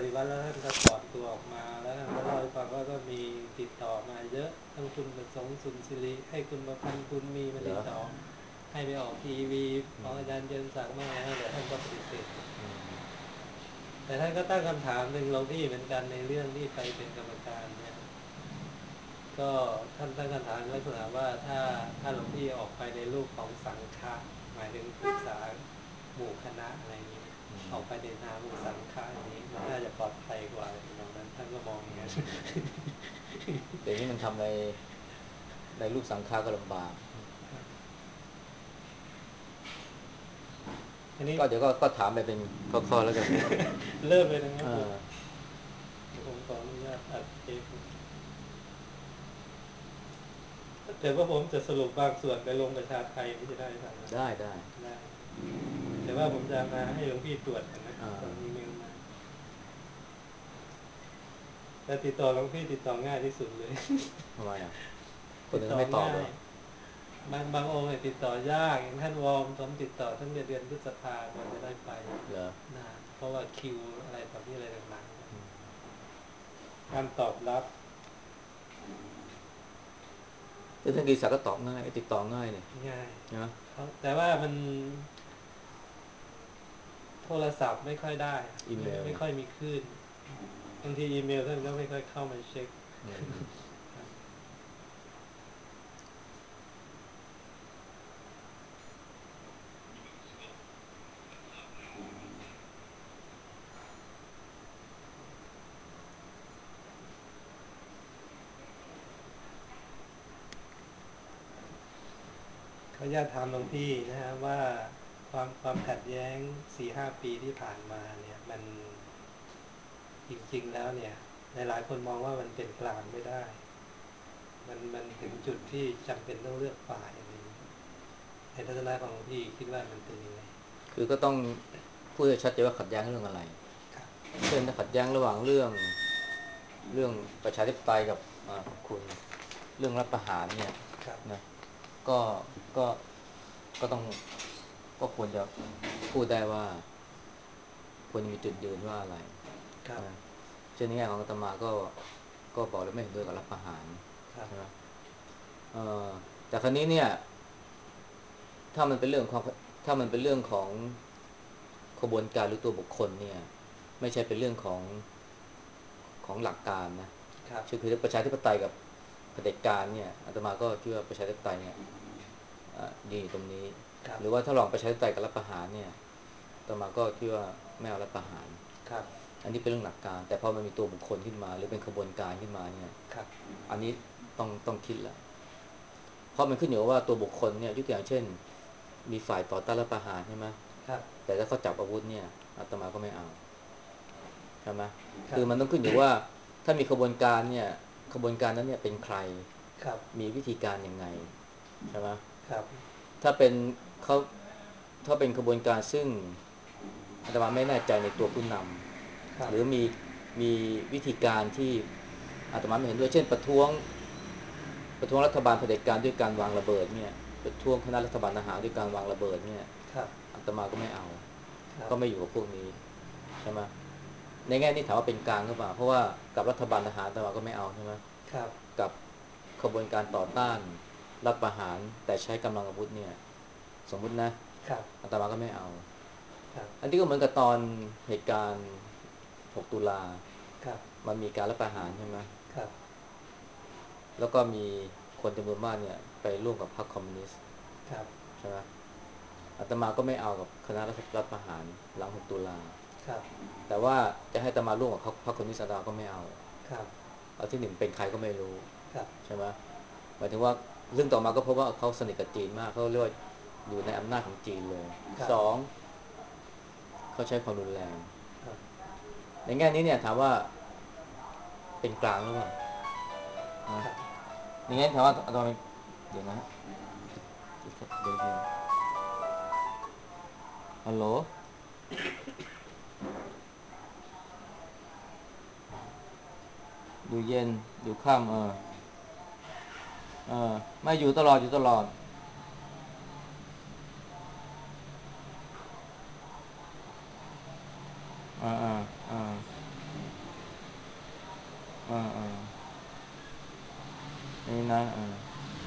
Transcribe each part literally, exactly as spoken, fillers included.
ฏิวัติแล้วท่านก็ถอนตัวออกมาแล้วท่านก็เล่าให้ฟังว่าก็มีติดต่อมาเยอะทั้งคุณประสงค์สุนทรีให้คุณประพันธ์คุณมีมาติดต่อให้ไปออกทีวีของอาจารย์เจริญศักดิ์มากนะแต่ท่านก็ปฏิเสธแต่ท่านก็ตั้งคำถามหนึ่งเราที่เหมือนกันในเรื่องที่ไปเป็นกรรมการเนี่ยก็ท่านตั้งคำถามลักษณะว่าถ้าถ้าหลวงพี่ออกไปในรูปของสังฆะหมายถึงปรึกษาหมู่คณะอะไรอย่างนี้ออกไปในนามของสังฆะอย่างนี้มันน่าจะปลอดภัยกว่าอย่างนั้นท่านก็มองอย่างนี้เดี๋ยวนี้มันทำในในรูปสังฆาก็ลำบากก็เดี๋ยวก็ก็ถามไปเป็นข้อๆแล้วกันเริ่มเลยนะครับผมผมขออนุญาตอัดเทปแต่ว่าผมจะสรุปบางส่วนไปลงประชาไทยนี่จะได้ไหมได้ได้ได้แต่ว่าผมจะมาให้หลวงพี่ตรวจกันนะตอนนี้เมลมาแต่ติดต่อหลวงพี่ติดต่อง่ายที่สุดเลยทำไมอ่ะคนติดต่ออื่นไม่ตอบง่ายเหรบางบางองค์เนี่ยติดต่อยากอย่างท่านวอมผมติดต่อตั้งแต่เดือนพฤษภาคมจะได้ไปเหรอนานเพราะว่าคิวอะไรต่อที่อะไรต่างๆการตอบรับแต่ท่านกีศักดิ์ก็ตอบง่ายติดต่อง่ายเลยง่ายนะแต่ว่ามันโทรศัพท์ไม่ค่อยได้อีเมลไม่ค่อยมีคลื่นบางทีอีเมลท่านก็ไม่ค่อยเข้ามาเช็คขออนุญาตถามหลวงพี่นะฮะว่าความความขัดแย้งสี่ห้าปีที่ผ่านมาเนี่ยมันจริงๆแล้วเนี่ยหลายๆคนมองว่ามันเป็นกลางไม่ได้มันมันถึงจุดที่จำเป็นต้องเลือกฝ่ายอะไรในทัศนะของหลวงพี่คิดว่ามันเป็นยังไงคือก็ต้องพูดให้ชัดเจนว่าขัดแย้งเรื่องอะไรเช่นถ้าขัดแย้งระหว่างเรื่องเรื่องประชาธิปไตยกับคุณเรื่องรัฐประหารเนี่ยนะก็ก็ก็ต้องก็ควรจะพูดได้ว่าควรจะมีจุดยืนว่าอะไรนะเช่นในแง่ของอาตมาก็ก็บอกแล้วไม่เห็นด้วยกับรัฐประหารใช่ไหมเออแต่ครั้นี้เนี่ยถ้ามันเป็นเรื่องของถ้ามันเป็นเรื่องของขบวนการหรือตัวบุคคลเนี่ยไม่ใช่เป็นเรื่องของของหลักการนะคือคือประชาธิปไตยกับเผด็จการเนี่ยอาตมาก็คิดว่าประชาธิปไตยเนี่ยดีตรงนี้หรือว่าถ้าลองประชาธิปไตยกับรัฐประหารเนี่ยอาตมาก็คิดว่าไม่เอารัฐประหารอันนี้เป็นเรื่องหลักการแต่พอมันมีตัวบุคคลขึ้นมาหรือเป็นขบวนการขึ้นมาเนี่ยอันนี้ต้องต้องคิดละเพราะมันขึ้นอยู่ว่าตัวบุคคลเนี่ยยกตัวอย่างเช่นมีฝ่ายต่อต้านรัฐประหารใช่ไหมแต่ถ้าเขาจับอาวุธเนี่ยอาตมาก็ไม่เอาใช่ไหมคือมันต้องขึ้นอยู่ว่าถ้ามีขบวนการเนี่ยขบวนการนั้นเนี่ยเป็นใครมีวิธีการยังไงใช่ไหมถ้าเป็นเขาถ้าเป็นขบวนการซึ่งอาตมาไม่แน่ใจในตัวผู้นำหรือมีมีวิธีการที่อาตมาไม่เห็นด้วยเช่นประท้วงประท้วงรัฐบาลเผด็จการด้วยการวางระเบิดเนี่ยประท้วงคณะรัฐบาลทหารด้วยการวางระเบิดเนี่ยอาตมาก็ไม่เอาก็ไม่อยู่กับพวกนี้ใช่ไหมในแง่นี้ถามว่าเป็นกลางหรือเปล่าเพราะว่ากับรัฐบาลทหารอาตมาก็ไม่เอาใช่ไหมกับขบวนการต่อต้านรัฐประหารแต่ใช้กำลังอาวุธเนี่ยสมมุตินะอาตมาก็ไม่เอาอันนี้ก็เหมือนกับตอนเหตุการณ์หกตุลามันมีการรัฐประหารใช่ไหมแล้วก็มีคนจำนวนมากเนี่ยไปร่วมกับพรรคคอมมิวนิสต์ใช่ไหมอาตมาก็ไม่เอากับคณะรัฐประหารหลังหกตุลาแต่ว่าจะให้อาตมาร่วมกับพรรคคอมมิวนิสต์อาตมาก็ไม่เอาเอาที่หนึ่งเป็นใครก็ไม่รู้ใช่ไหมหมายถึงว่าเรื่องต่อมาก็เพราะว่าเขาสนิทกับจีนมากเขาเรียกว่าอยู่ในอำนาจของจีนเลยสองเขาใช้ความรุนแรงในแง่นี้เนี่ยถามว่าเป็นกลางหรือเปล่าในแง่ถามว่าอาตมาเดี๋ยวนะเดี๋ยวเดี๋ยวฮัลโหลอยู่เย็นอยู่ค่ำเออเออไม่อยู่ตลอดอยู่ตลอดอ่าอ่าอ่าอ่าอ่านี่นะอ่า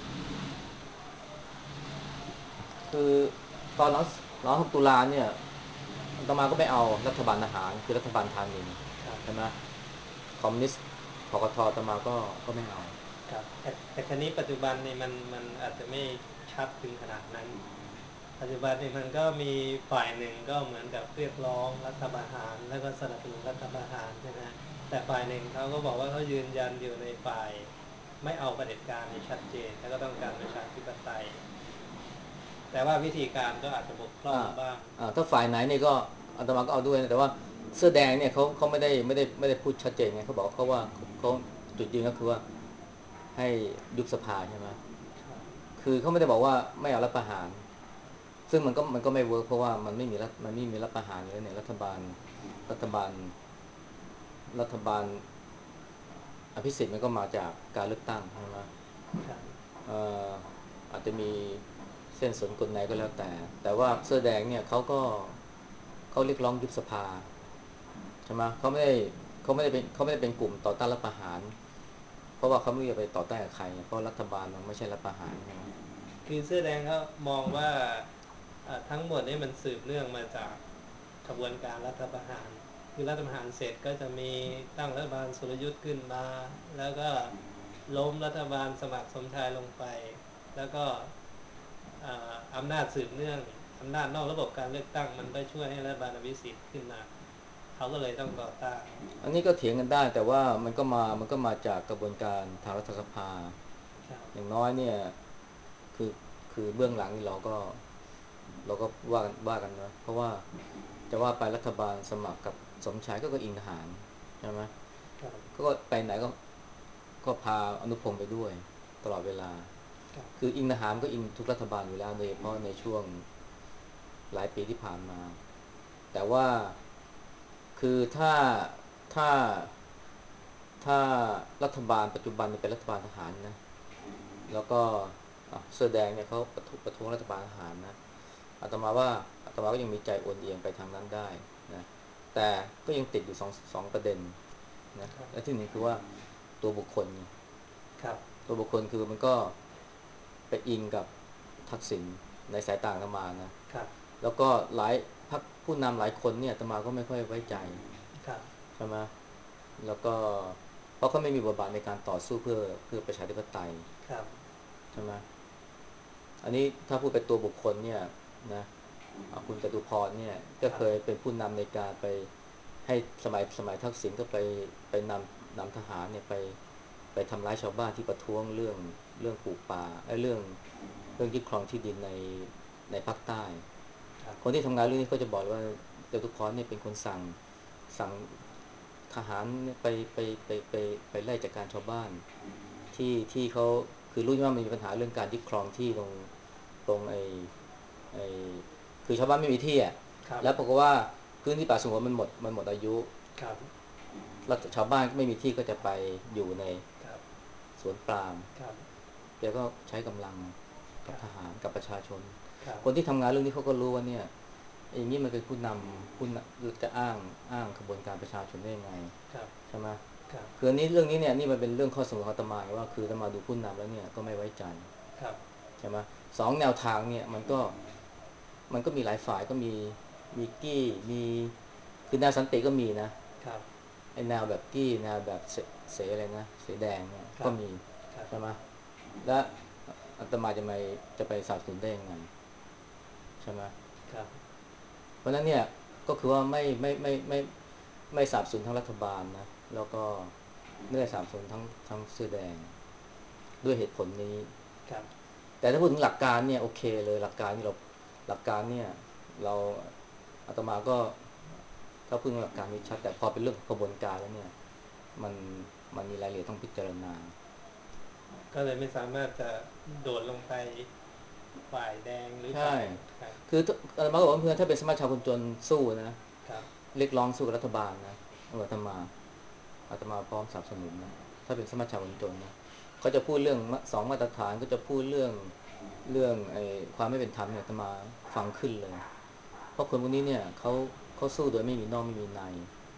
คือตอนหลังหลังหกตุลาเนี่ยอาตมาก็ไม่เอารัฐบาลทหารคือรัฐบาลทามินครับใช่ไหมคอมมิวนิสต์พกทอาตมาก็ก็ไม่เอาครับแต่แต่คราวนี้ปัจจุบันนี่มันมันอาจจะไม่ชัดถึงขนาดนั้นปัจจุบันนี่มันก็มีฝ่ายหนึ่งก็เหมือนกับเรียกร้องรัฐประหารแล้วก็สนับสนุนรัฐประหารใช่ไหมแต่ฝ่ายหนึ่งเขาก็บอกว่าเขายืนยันอยู่ในฝ่ายไม่เอาเผด็จการในชัดเจนแล้วก็ต้องการประชาธิปไตยแต่ว่าวิธีการก็อาจจะบกพร่องอ่าบ้างอ่าถ้าฝ่ายไหนนี่ก็อาตมาก็เอาด้วยนะแต่ว่าเสื้อแดงเนี่ยเขาเขาไม่ได้ไม่ได้ไม่ได้พูดชัดเจนไงเขาบอกเขาว่าเขาจุดยืนก็คือว่าให้ยุบสภาใช่ไหมคือเขาไม่ได้บอกว่าไม่เอารัฐประหารซึ่งมันก็มันก็ไม่เวิร์กเพราะว่ามันไม่มีรัฐมันไม่มีรัฐประหารเลยเนี่ยรัฐบาลรัฐบาลรัฐบาลอภิสิทธิ์มันก็มาจากการเลือกตั้งใช่ไหมครับเอ่ออาจจะมีเส้นสนกลไหนก็แล้วแต่แต่ว่าเสื้อแดงเนี่ยเขาก็เขาเรียกร้องยุบสภาใช่ไหมเขาไม่ได้เขาไม่ได้เป็นเขาไม่ได้เป็นกลุ่มต่อต้านรัฐประหารเพราะว่าเขาไม่รู้จะไปต่อต้านกับใครเพราะรัฐบาลมันไม่ใช่รัฐประหารใช่ไหมคือเสื้อแดงเขามองว่าทั้งหมดนี้มันสืบเนื่องมาจากกระบวนการรัฐประหารคือรัฐประหารเสร็จก็จะมีตั้งรัฐบาลสุรยุทธ์ขึ้นมาแล้วก็ล้มรัฐบาลสมัครสมชายลงไปแล้วก็อำนาจสืบเนื่องอำนาจนอกระบบการเลือกตั้งมันก็ช่วยให้รัฐบาลอภิสิทธิ์ขึ้นมาเขาก็เลยต้องต่อต้านอันนี้ก็เถียงกันได้แต่ว่ามันก็มามันก็มาจากกระบวนการทางรัฐสภาอย่างน้อยเนี่ยคือคือเบื้องหลังนี่เราก็เราก็ว่ากันว่ากันนะเพราะว่าจะว่าไปรัฐบาลสมัครกับสมชายก็ก็อิงทหารใช่ไหมก็ไปไหนก็ก็พาอนุพงศ์ไปด้วยตลอดเวลาคืออิงทหารก็อิงทุกรัฐบาลอยู่แล้วโดยเฉพาะในช่วงหลายปีที่ผ่านมาแต่ว่าคือถ้าถ้าถ้ารัฐบาลปัจจุบันเป็นรัฐบาลทหารนะแล้วก็เสื้อแดงเนี่ยเขาประท้วงประท้วงรัฐบาลทหารนะอาตมาว่าอาตมาก็ยังมีใจโอนเอียงไปทางนั้นได้นะแต่ก็ยังติดอยู่สองสองประเด็นนะและที่หนึ่งคือว่าตัวบุคคลครับตัวบุคคลคือมันก็ไปอิงกับทักษิณในสายตาอาตมานะครับแล้วก็หลายพรรคผู้นำหลายคนเนี่ยอาตมาก็ไม่ค่อยไว้ใจครับใช่ไหมแล้วก็เพราะเขาไม่มีบทบาทในการต่อสู้เพื่อเพื่อประชาธิปไตยครับใช่ไหมอันนี้ถ้าพูดเป็นตัวบุคคลเนี่ยนะคุณจตุพรเนี่ยก็เคยเป็นผู้นำในการไปให้สมัยสมัยทักษิณก็ไปไปนำนำทหารเนี่ยไปไปทำร้ายชาวบ้านที่ประท้วงเรื่องเรื่องปลูกป่าไอ้เรื่องเรื่องยึดครองที่ดินในในภาคใต้คนที่ทำงานเรื่องนี้ก็จะบอกว่าจตุพรเนี่ยเป็นคนสั่งสั่งทหารไปไปไปไปไปไล่จัดการชาวบ้านที่ที่เขาคือรู้ว่ามันมีปัญหาเรื่องการยึดครองที่ตรงตรงไอ้ไอ้คือชาวบ้านไม่มีที่อ่ะแล้วปรากฏว่าพื้นที่ป่าสงวนมันหมดมันหมดอายุแล้วชาวบ้านก็ไม่มีที่ก็จะไปอยู่ในสวนปาล์มแกก็ใช้กำลังกับทหารกับประชาชนคนที่ทำงานเรื่องนี้เขาก็รู้ว่าเนี่ยอย่างนี้มันเป็นผู้นำผู้จะอ้างอ้างขบวนการประชาชนได้ยังไงใช่ไหมคืออันนี้เรื่องนี้เนี่ยนี่มันเป็นเรื่องข้อเสนอของอาตมาว่าคืออาตมาดูผู้นำแล้วเนี่ยก็ไม่ไว้ใจใช่ไหมสองแนวทางเนี่ยมันก็มันก็มีหลายฝ่ายก็มีมีกี้มีคือแนวสันติก็มีนะไอแนวแบบกี้แนวแบบเสเสอะไรนะเสแดงเนี่ยก็มีใช่ไหมและอาตมาจะไม่จะไปสนับสนุนได้ยังไงใช่ไหมเพราะนั้นเนี่ยก็คือว่าไม่ไม่ไม่ไม่ไม่สนับสนุนทั้งรัฐบาลนะแล้วก็ไม่ได้สนับสนุนทั้งทั้งเสื้อแดงด้วยเหตุผลนี้แต่ถ้าพูดถึงหลักการเนี่ยโอเคเลยหลักการนี่เราหลักการเนี่ยเราอาตมาก็ถ้าพูดถึงหลักการนี้ชัดแต่พอเป็นเรื่องกระบวนการแล้วเนี่ยมันมันมีรายละเอียดต้องพิจารณาก็เลยไม่สามารถจะโดดลงไปฝ่ายแดงหรือใช่ฝ่ายคืออาตมาบอกว่าเพื่อนถ้าเป็นสมัชชาคนจนสู้นะเรียกร้องสู้กับรัฐบาลนะอาตมาอาตมาพร้อมสนับสนุนนะถ้าเป็นสมัชชาคนจนนะเขาจะพูดเรื่องสองมาตรฐานก็จะพูดเรื่องเรื่องไอ้ความไม่เป็นธรรมเนี่ยอาตมาฟังขึ้นเลยเพราะคนพวกนี้เนี่ยเขาเขาสู้โดยไม่มีนอกไม่มีใน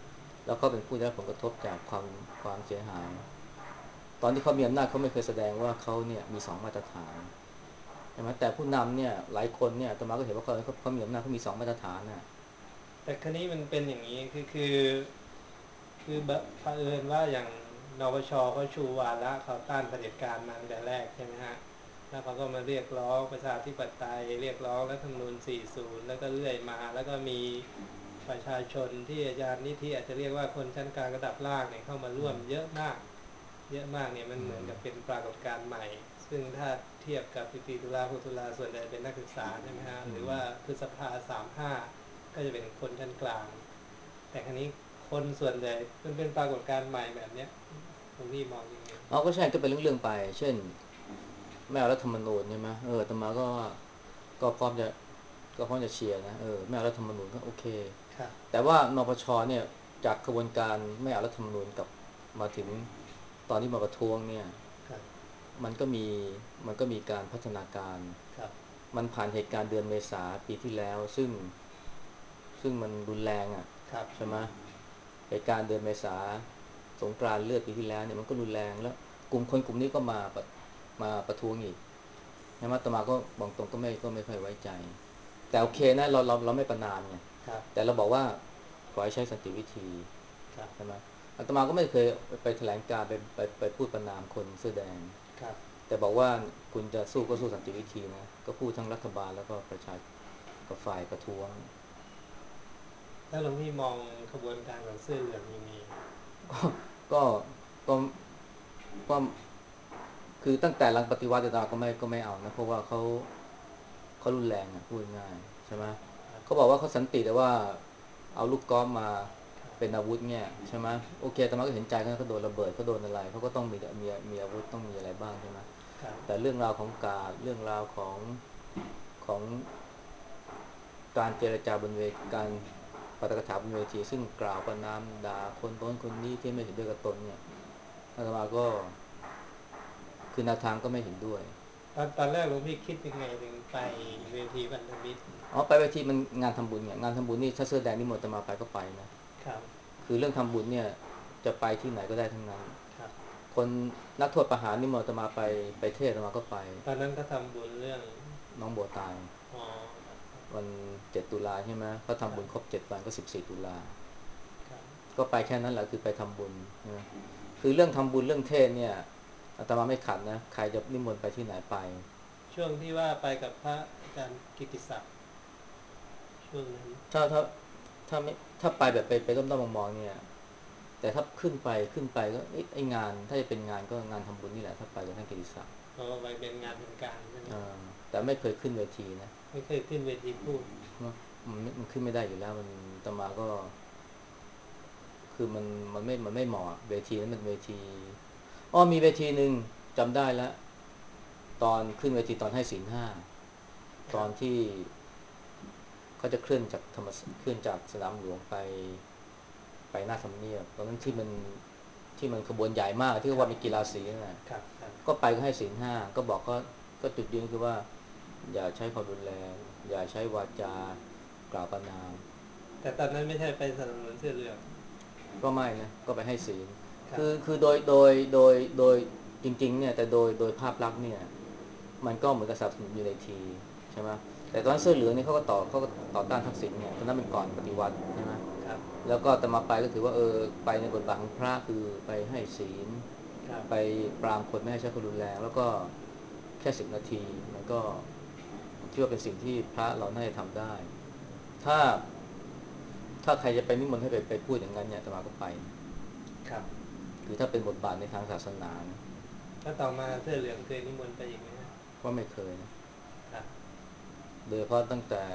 แล้วก็เป็นผู้ได้รับผลกระทบจากความความเสียหายตอนที่เขามีอำนาจเขาไม่เคยแสดงว่าเขาเนี่ยมีสองมาตรฐานใช่ไหมแต่ผู้นำเนี่ยหลายคนเนี่ยอาตมาก็เห็นว่าเขาเขามีอำนาจเขามีสองมาตรฐานน่ะแต่คราวนี้มันเป็นอย่างนี้คือคือคือแบบเผอิญว่าอย่างนปชเขาชูวาระเขาต้านเผด็จการมาตั้งแต่แรกใช่ไหมฮะแล้วเขาก็มาเรียกร้องประชาธิปไตยเรียกร้องรัฐธรรมนูญสี่สิบแล้วก็เรื่อยมาแล้วก็มีประชาชนที่อาจารย์นิธิอาจจะเรียกว่าคนชั้นกลางระดับล่างเนี่ยเข้ามาร่วมเยอะมากเยอะมากเนี่ยมันเหมือนกับเป็นปรากฏการณ์ใหม่ซึ่งถ้าเทียบกับปีติตุลาภตุลาส่วนใหญ่เป็นนักศึกษาใช่ไหมฮะหรือว่าพฤษภาสามห้าก็จะเป็นคนชั้นกลางแต่ครั้นี้คนส่วนใหญ่มันเป็นปรากฏการณ์ใหม่แบบเนี้ยตรงนี้มองยังไงเอาก็ใช่ก็เป็นเรื่องๆไปเช่นไม่เอารัฐธรรมนูญใช่ไหมเอออาตมาก็ก็พร้อมจะก็พร้อมจะเชียร์นะเออไม่เอารัฐธรรมนูญก็โอเคครับแต่ว่านปชเนี่ยจากกระบวนการไม่เอารัฐธรรมนูญกับมาถึงตอนที่มาประท้วงเนี่ยครับมันก็มีมันก็มีการพัฒนาการครับมันผ่านเหตุการณ์เดือนเมษาปีที่แล้วซึ่งซึ่งมันรุนแรงอ่ะครับใช่ไหมเหตุการณ์เดือนเมษาสงกรานต์เลือดปีที่แล้วเนี่ยมันก็รุนแรงแล้วกลุ่มคนกลุ่มนี้ก็มาประมาประท้วงอีกใช่ไหมอาตมาก็บอกตรงก็ไม่ก็ไม่ค่อยไว้ใจแต่โอเคนะเราเราเราไม่ประณามไงครับแต่เราบอกว่าขอให้ใช้สันติวิธีครับใช่ไหมอาตมาก็ไม่เคยไปแถลงการณ์ไปไปไปพูดประณามคนเสื้อแดงครับแต่บอกว่าคุณจะสู้ก็สู้สันติวิธีนะก็พูดทั้งรัฐบาลแล้วก็ประชากับฝ่ายประท้วงถ้าหลวงพี่มองขบวนการของเสื้อเหลืองยังไงก็ก็ก็คือตั้งแต่หลังปฏิวัติอาตมาก็ไม่ก็ไม่เอานะเพราะว่าเขาเขารุนแรงอ่ะพูดง่ายใช่ไหมครับเขาบอกว่าเขาสันติแต่ว่าเอาลูกกอล์ฟมาครับเป็นอาวุธเนี่ยใช่ไหมโอเคอาตมาก็เห็นใจเขาเขาโดนระเบิดเขาโดนอะไรเขาก็ต้องมีมีมีอาวุธต้องมีอะไรบ้างใช่ไหมครับแต่เรื่องราวของการเรื่องราวของของการเจรจาบนเวทีการปาฐกถาบนเวทีซึ่งกล่าวประณามด่าคนโน้นคนนี้ที่ไม่เห็นด้วยกับตนเนี่ยอาตมาก็คือแนวทางก็ไม่เห็นด้วยตอนตอนแรกหลวงพี่คิดยังไงถึงไปเวทีพันธมิตรอ๋อไปเวทีมันงานทำบุญเนี่ยงานทำบุญนี่ถ้าเสื้อแดงนี่มนต์จะมาไปก็ไปนะครับคือเรื่องทำบุญเนี่ยจะไปที่ไหนก็ได้ทั้งนั้นครับคนนักโทษประหารนี่มนต์จะมาไปไปเทศน์มาก็ไปตอนนั้นก็ทำบุญเรื่องน้องโบวตายอ๋อวันเจ็ดตุลาใช่ไหมเขาคทำรับบุญครบเจ็ดวันก็สิบสี่ตุลาครับก็ไปแค่นั้นแหละคือไปทำบุญนะคือเรื่องทำบุญเรื่องเทศน์เนี่ยอาตมาไม่ขัดนะใครจะนิมนต์ไปที่ไหนไปช่วงที่ว่าไปกับพระอาจารย์กิติศักดิ์ช่วงนั้นถ้าถ้าถ้าไม่ถ้าไปแบบไปไปต้อมๆมองๆเนี่ย แต่ถ้าขึ้นไปขึ้นไปก็เอ๊ะไองานถ้าจะเป็นงานก็งานทำบุญนี่แหละถ้าไปกับท่านกิติศักดิ์เราไปเป็นงานเป็นการใช่ไหมอ่าแต่ไม่เคยขึ้นเวทีนะไม่เคยขึ้นเวทีพูดมันมันไม่มันขึ้นไม่ได้อยู่แล้วมันอาตมาก็คือมันมันไม่มันไม่เหมาะเวทีนั้นมันเวทีอ้อมีเวทีหนึ่งจำได้แล้วตอนขึ้นเวทีตอนให้ศีลห้าครับตอนที่เขาจะเคลื่อนจากธรรมศเคลื่อนจากสนามหลวงไปไปหน้าทำเนียบตอนนั้นที่มันที่มันขบวนใหญ่มากที่ครับว่ามีกีฬาสีนั่นแหละครับครับก็ไปก็ให้ศีลห้าก็บอกก็ก็จุดยืนคือว่าอย่าใช้ความรุนแรงอย่าใช้วาจากล่าวประณามแต่ตอนนั้นไม่ใช่ไปสนับสนุนเสื้อเหลืองก็ไม่นะก็ไปให้ศีลครับคือคือโดยโดยโดยโดยจริงๆเนี่ยแต่โดยโดยภาพลักษณ์เนี่ยมันก็เหมือนกับสนับสนุนอยู่ในทีใช่ไหมแต่ตอนนั้นเสื้อเหลืองเนี่ยเขาก็ต่อเขาก็ต่อต้านทักษิณเนี่ยตอนนั้นเป็นก่อนปฏิวัติใช่ไหมครับแล้วก็แต่มาไปก็ถือว่าเออไปในบทบาทของพระคือไปให้ศีลครับไปปรามคนไม่ให้ใช้ความรุนแรงแล้วก็แค่สิบนาทีมันก็ คิดว่าเป็นสิ่งที่พระเราน่าจะทำได้ ถ้าถ้าใครจะไปนิมนต์ให้ไปไปพูดอย่างนั้นเนี่ยอาตมาก็ไปครับคือถ้าเป็นบทบาทในทางศาสนานะแล้วต่อมาเสื้อเหลืองเคยนิมนต์ไปอีกไหมฮะก็ไม่เคยนะครับโดยเฉพาะตั้งแต่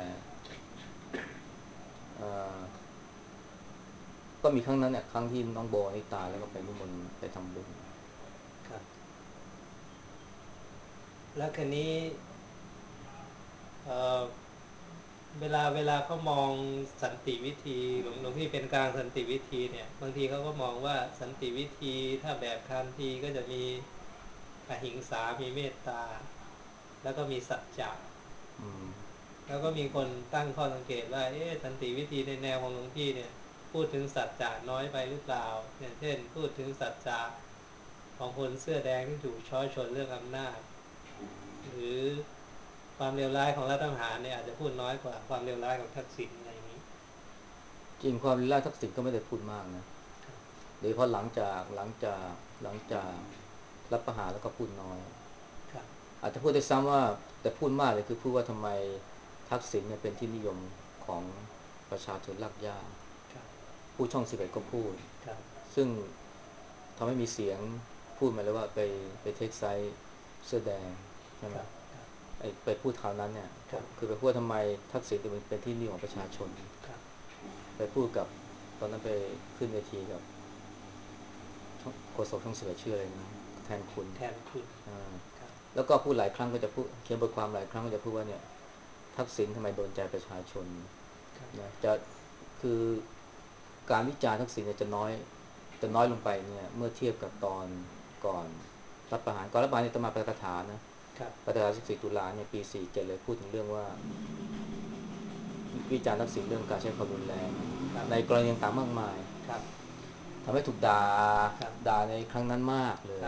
เอ่อก็มีครั้งนั้นเนี่ยครั้งที่น้องโบนี่ตายแล้วก็ไปนิมนต์ไปทำบุญครับแล้วคันนี้เอ่อ เวลาเวลาเขามองสันติวิธีหลวงหลวงพี่เป็นกลางสันติวิธีเนี่ยบางทีเขาก็มองว่าสันติวิธีถ้าแบบคานทีก็จะมีอหิงสามีเมตตาแล้วก็มีสัจจะอืมแล้วก็มีคนตั้งข้อสังเกตว่าเอ๊ะสันติวิธีในแนวของหลวงพี่เนี่ยพูดถึงสัจจะน้อยไปหรือเปล่าอย่างเช่นพูดถึงสัจจะของคนเสื้อแดงที่ถูกช้อชนเรื่องอำนาจหรือความเลวร้ายของรัฐประหารเนี่ยอาจจะพูดน้อยกว่าความเลวร้ายของทักษิณอะไรอย่างนี้จริงความล่าทักษิณก็ไม่ได้พูดมากนะโดยเฉพาะหลังจากหลังจากหลังจากรัฐประหารแล้วก็พูดน้อยอาจจะพูดได้ซ้ำว่าแต่พูดมากเลยคือพูดว่าทำไมทักษิณเนี่ยเป็นที่นิยมของประชาชนรากหญ้าผู้ช่องสิบเอ็ดก็พูดซึ่งทำให้มีเสียงพูดมาเลยว่าไปไปเทคไซส์เสื้อแดงใช่ไหมไอไปพูดคราวนั้นเนี่ยคือไปพูดทำไมทักษิณถึงเป็นที่นิยมของประชาชนไปพูดกับตอนนั้นไปขึ้นเวทีกับโฆษกช่องสิบเอ็ดชื่ออะไรนะแทนคุณแทนคุณแล้วก็พูดหลายครั้งก็จะพูดเขียนบทความหลายครั้งก็จะพูดว่าเนี่ยทักษิณทำไมโดนใจประชาชนนะจะคือการวิจารณ์ทักษิณเนี่ยจะน้อยจะน้อยลงไปเนี่ยเมื่อเทียบกับตอนก่อนรัฐประหารก่อนรัฐประหารเนี่ยจะมาประกาศนะประกาศสิบสี่ตุลาเนี่ยปีสี่สิบเจ็ดเลยพูดถึงเรื่องว่าวิจารณ์ทักษิณเรื่องการใช้ความรุนแรงในกรณีต่างๆมากมายทำให้ถูกด่าด่าในครั้งนั้นมากเลย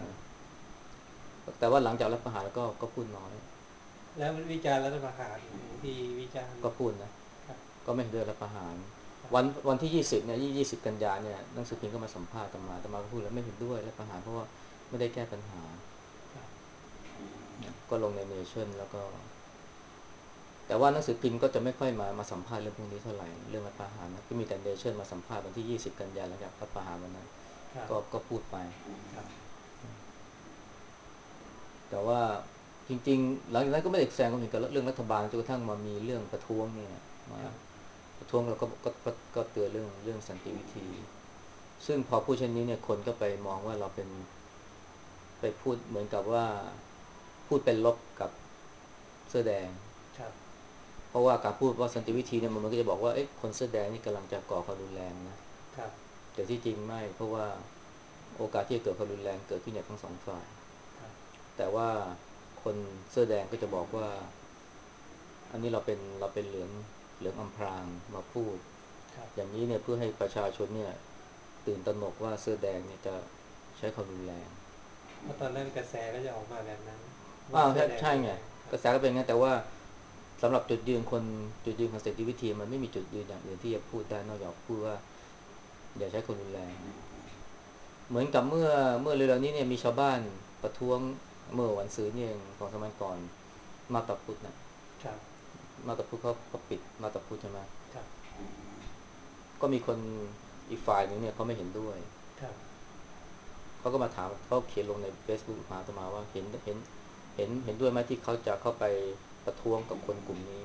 แต่ว่าหลังจากรัฐประหารก็ก็พูดน้อยแล้ววิจารณ์รัฐประหารที่วิจารณ์ก็พูดนะก็ไม่เห็นด้วยรัฐประหารวันวันที่ยี่สิบเนี่ยยี่สิบกันยาเนี่ยหนังสือพิมพ์ก็มาสัมภาษณ์อาตมาอาตมาก็พูดแล้วไม่เห็นด้วยรัฐประหารเพราะว่าไม่ได้แก้ปัญหาก็ลงในเนชั่นแล้วก็แต่ว่าหนังสือพิมพ์ก็จะไม่ค่อยมามาสัมภาษณ์เรื่องพวกนี้เท่าไหร่เรื่องรัฐประหารนะก็มีแต่เนชั่นมาสัมภาษณ์วันที่ยี่สิบกันยาหลังจากรัฐประหารวันนั้นก็ก็พูดไปแต่ว่าจริงๆหลังจากนั้นก็ไม่ได้แสดงความเห็นกับเรื่องรัฐบาลจนกระทั่งมามีเรื่องประท้วงเนี่ยมาประท้วงเราก็ก็ก็ก็เตือนเรื่องเรื่องสันติวิธีซึ่งพอพูดเช่นนี้เนี่ยคนก็ไปมองว่าเราเป็นไปพูดเหมือนกับว่าพูดเป็นลบกับเสื้อแดงเพราะว่าการพูดว่าสันติวิธีเนี่ยมันก็จะบอกว่าเอ๊ะคนเสื้อแดงนี่กำลังจะก่อความรุนแรงนะแต่ที่จริงไม่เพราะว่าโอกาสที่จะเกิดความรุนแรงเกิดขึ้นจากทั้งสองฝ่ายแต่ว่าคนเสื้อแดงก็จะบอกว่าอันนี้เราเป็นเราเป็นเหลืองเหลืองอำพรางมาพูดอย่างนี้เนี่ยเพื่อให้ประชาชนเนี่ยตื่นตระหนกว่าเสื้อแดงเนี่ยจะใช้ความรุนแรงเพราะตอนนั้นกระแสก็จะออกมาแบบนั้นอ้าวใช่ใช่ไงกระแสก็เป็นงั้นแต่ว่าสำหรับจุดยืนคนจุดยืนของสันติวิธีมันไม่มีจุดยืนอย่างอื่นที่จะพูดได้นอกจากพูดว่าอย่าใช้ความรุนแรงเหมือนกับเมื่อเมื่อเร็วๆนี้เนี่ยมีชาวบ้านประท้วงเมื่อวันศุกร์นี่เองสองสามวันก่อนมาตาพุทธนะมาตาพุทธเขาเขาปิดมาตาพุทธใช่ไหมก็มีคนอีกฝ่ายนึงเนี่ยเขาไม่เห็นด้วยเขาก็มาถามเขาเขียนลงใน Facebook มาอาตมาว่าเห็นเห็นเห็นเห็นด้วยไหมที่เขาจะเข้าไปประท้วงกับคนกลุ่มนี้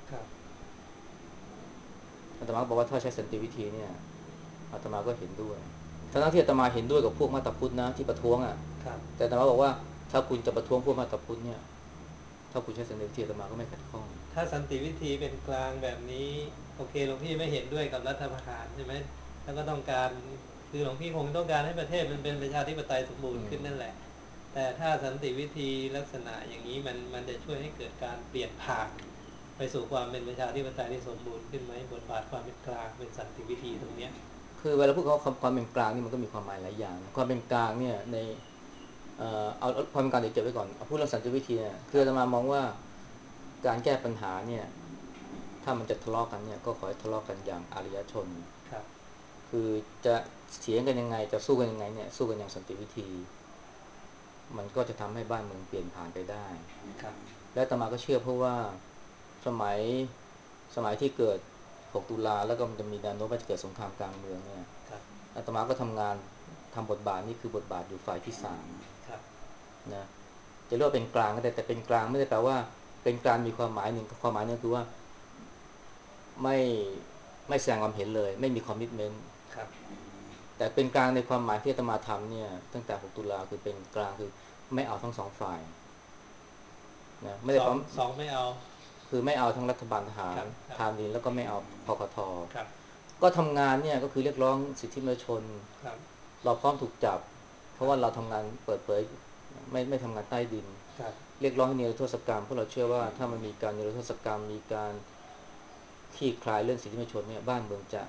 อาตมาบอกว่าถ้าใช้สันติวิธีเนี่ยอาตมาก็เห็นด้วยทั้งที่อาตมาเห็นด้วยกับพวกมาตาพุทธนะที่ประท้วงอ่ะแต่อาตมาบอกว่าถ้าคุณจะประท้วงพวกมาตาพุทธเนี่ยถ้าคุณใช้สันติวิธีอาตมาก็ไม่ขัดข้องถ้าสันติวิธีเป็นกลางแบบนี้โอเคหลวงพี่ไม่เห็นด้วยกับรัฐประหารใช่ไหมแล้วก็ต้องการคือหลวงพี่คงต้องการให้ประเทศมันเป็นประชาธิปไตยสมบูรณ์ขึ้นนั่นแหละแต่ถ้าสันติวิธีลักษณะอย่างนี้มันมันจะช่วยให้เกิดการเปลี่ยนผ่านไปสู่ความเป็นประชาธิปไตยที่สมบูรณ์ขึ้นไหมบทบาทความเป็นกลางเป็นสันติวิธีตรงเนี้ยคือเวลาพูดเขาความเป็นกลางนี่มันก็มีความหมายหลายอย่างนะความเป็นกลางเนี่ยในเอ่อเอาความเป็นกลางเดี๋ยวเก็บไว้ก่อนเอาพูดเรื่องสันติวิธีเนี่ยคืออาตมามองว่าการแก้ปัญหาเนี่ยถ้ามันจะทะเลาะกันเนี่ยก็ขอให้ทะเลาะกันอย่างอารยชนคือจะเถียงกันยังไงจะสู้กันยังไงเนี่ยสู้กันอย่างสันติวิธีมันก็จะทำให้บ้านเมืองเปลี่ยนผ่านไปได้และอาตมาก็เชื่อเพราะว่าสมัยสมัยที่เกิดหกตุลาแล้วก็มันจะมีแนวโน้มว่าจะเกิดสงครามกลางเมืองเนี่ยอาตมาก็ทำงานทำบทบาทนี่คือบทบาทอยู่ฝ่ายที่สามนะจะเรียกว่าเป็นกลางก็ได้แต่เป็นกลางไม่ได้แปลว่าเป็นกลางมีความหมายหนึ่งความหมายนึงคือว่าไม่ไม่แสดงความเห็นเลยไม่มีคอมมิตเมนต์แต่เป็นกลางในความหมายที่อาตมาทำเนี่ยตั้งแต่หกตุลาคือเป็นกลางคือไม่เอาทั้งสองฝ่ายนะไม่ได้สองสองไม่เอาคือไม่เอาทั้งรัฐบาลทหารทานินแล้วก็ไม่เอาพคทก็ทำงานเนี่ยก็คือเรียกร้องสิทธิมนุษยชนเราพร้อมถูกจับเพราะว่าเราทำงานเปิดเผยไม่ไม่ทำงานใต้ดินเรียกร้องนิรโทษกรรมเพราะเราเชื่อว่าถ้ามันมีการนิรโทษกรรมมีการคลี่คลายเรื่องสิทธิมนุษยชนเนี่ยบ้านเมืองจะ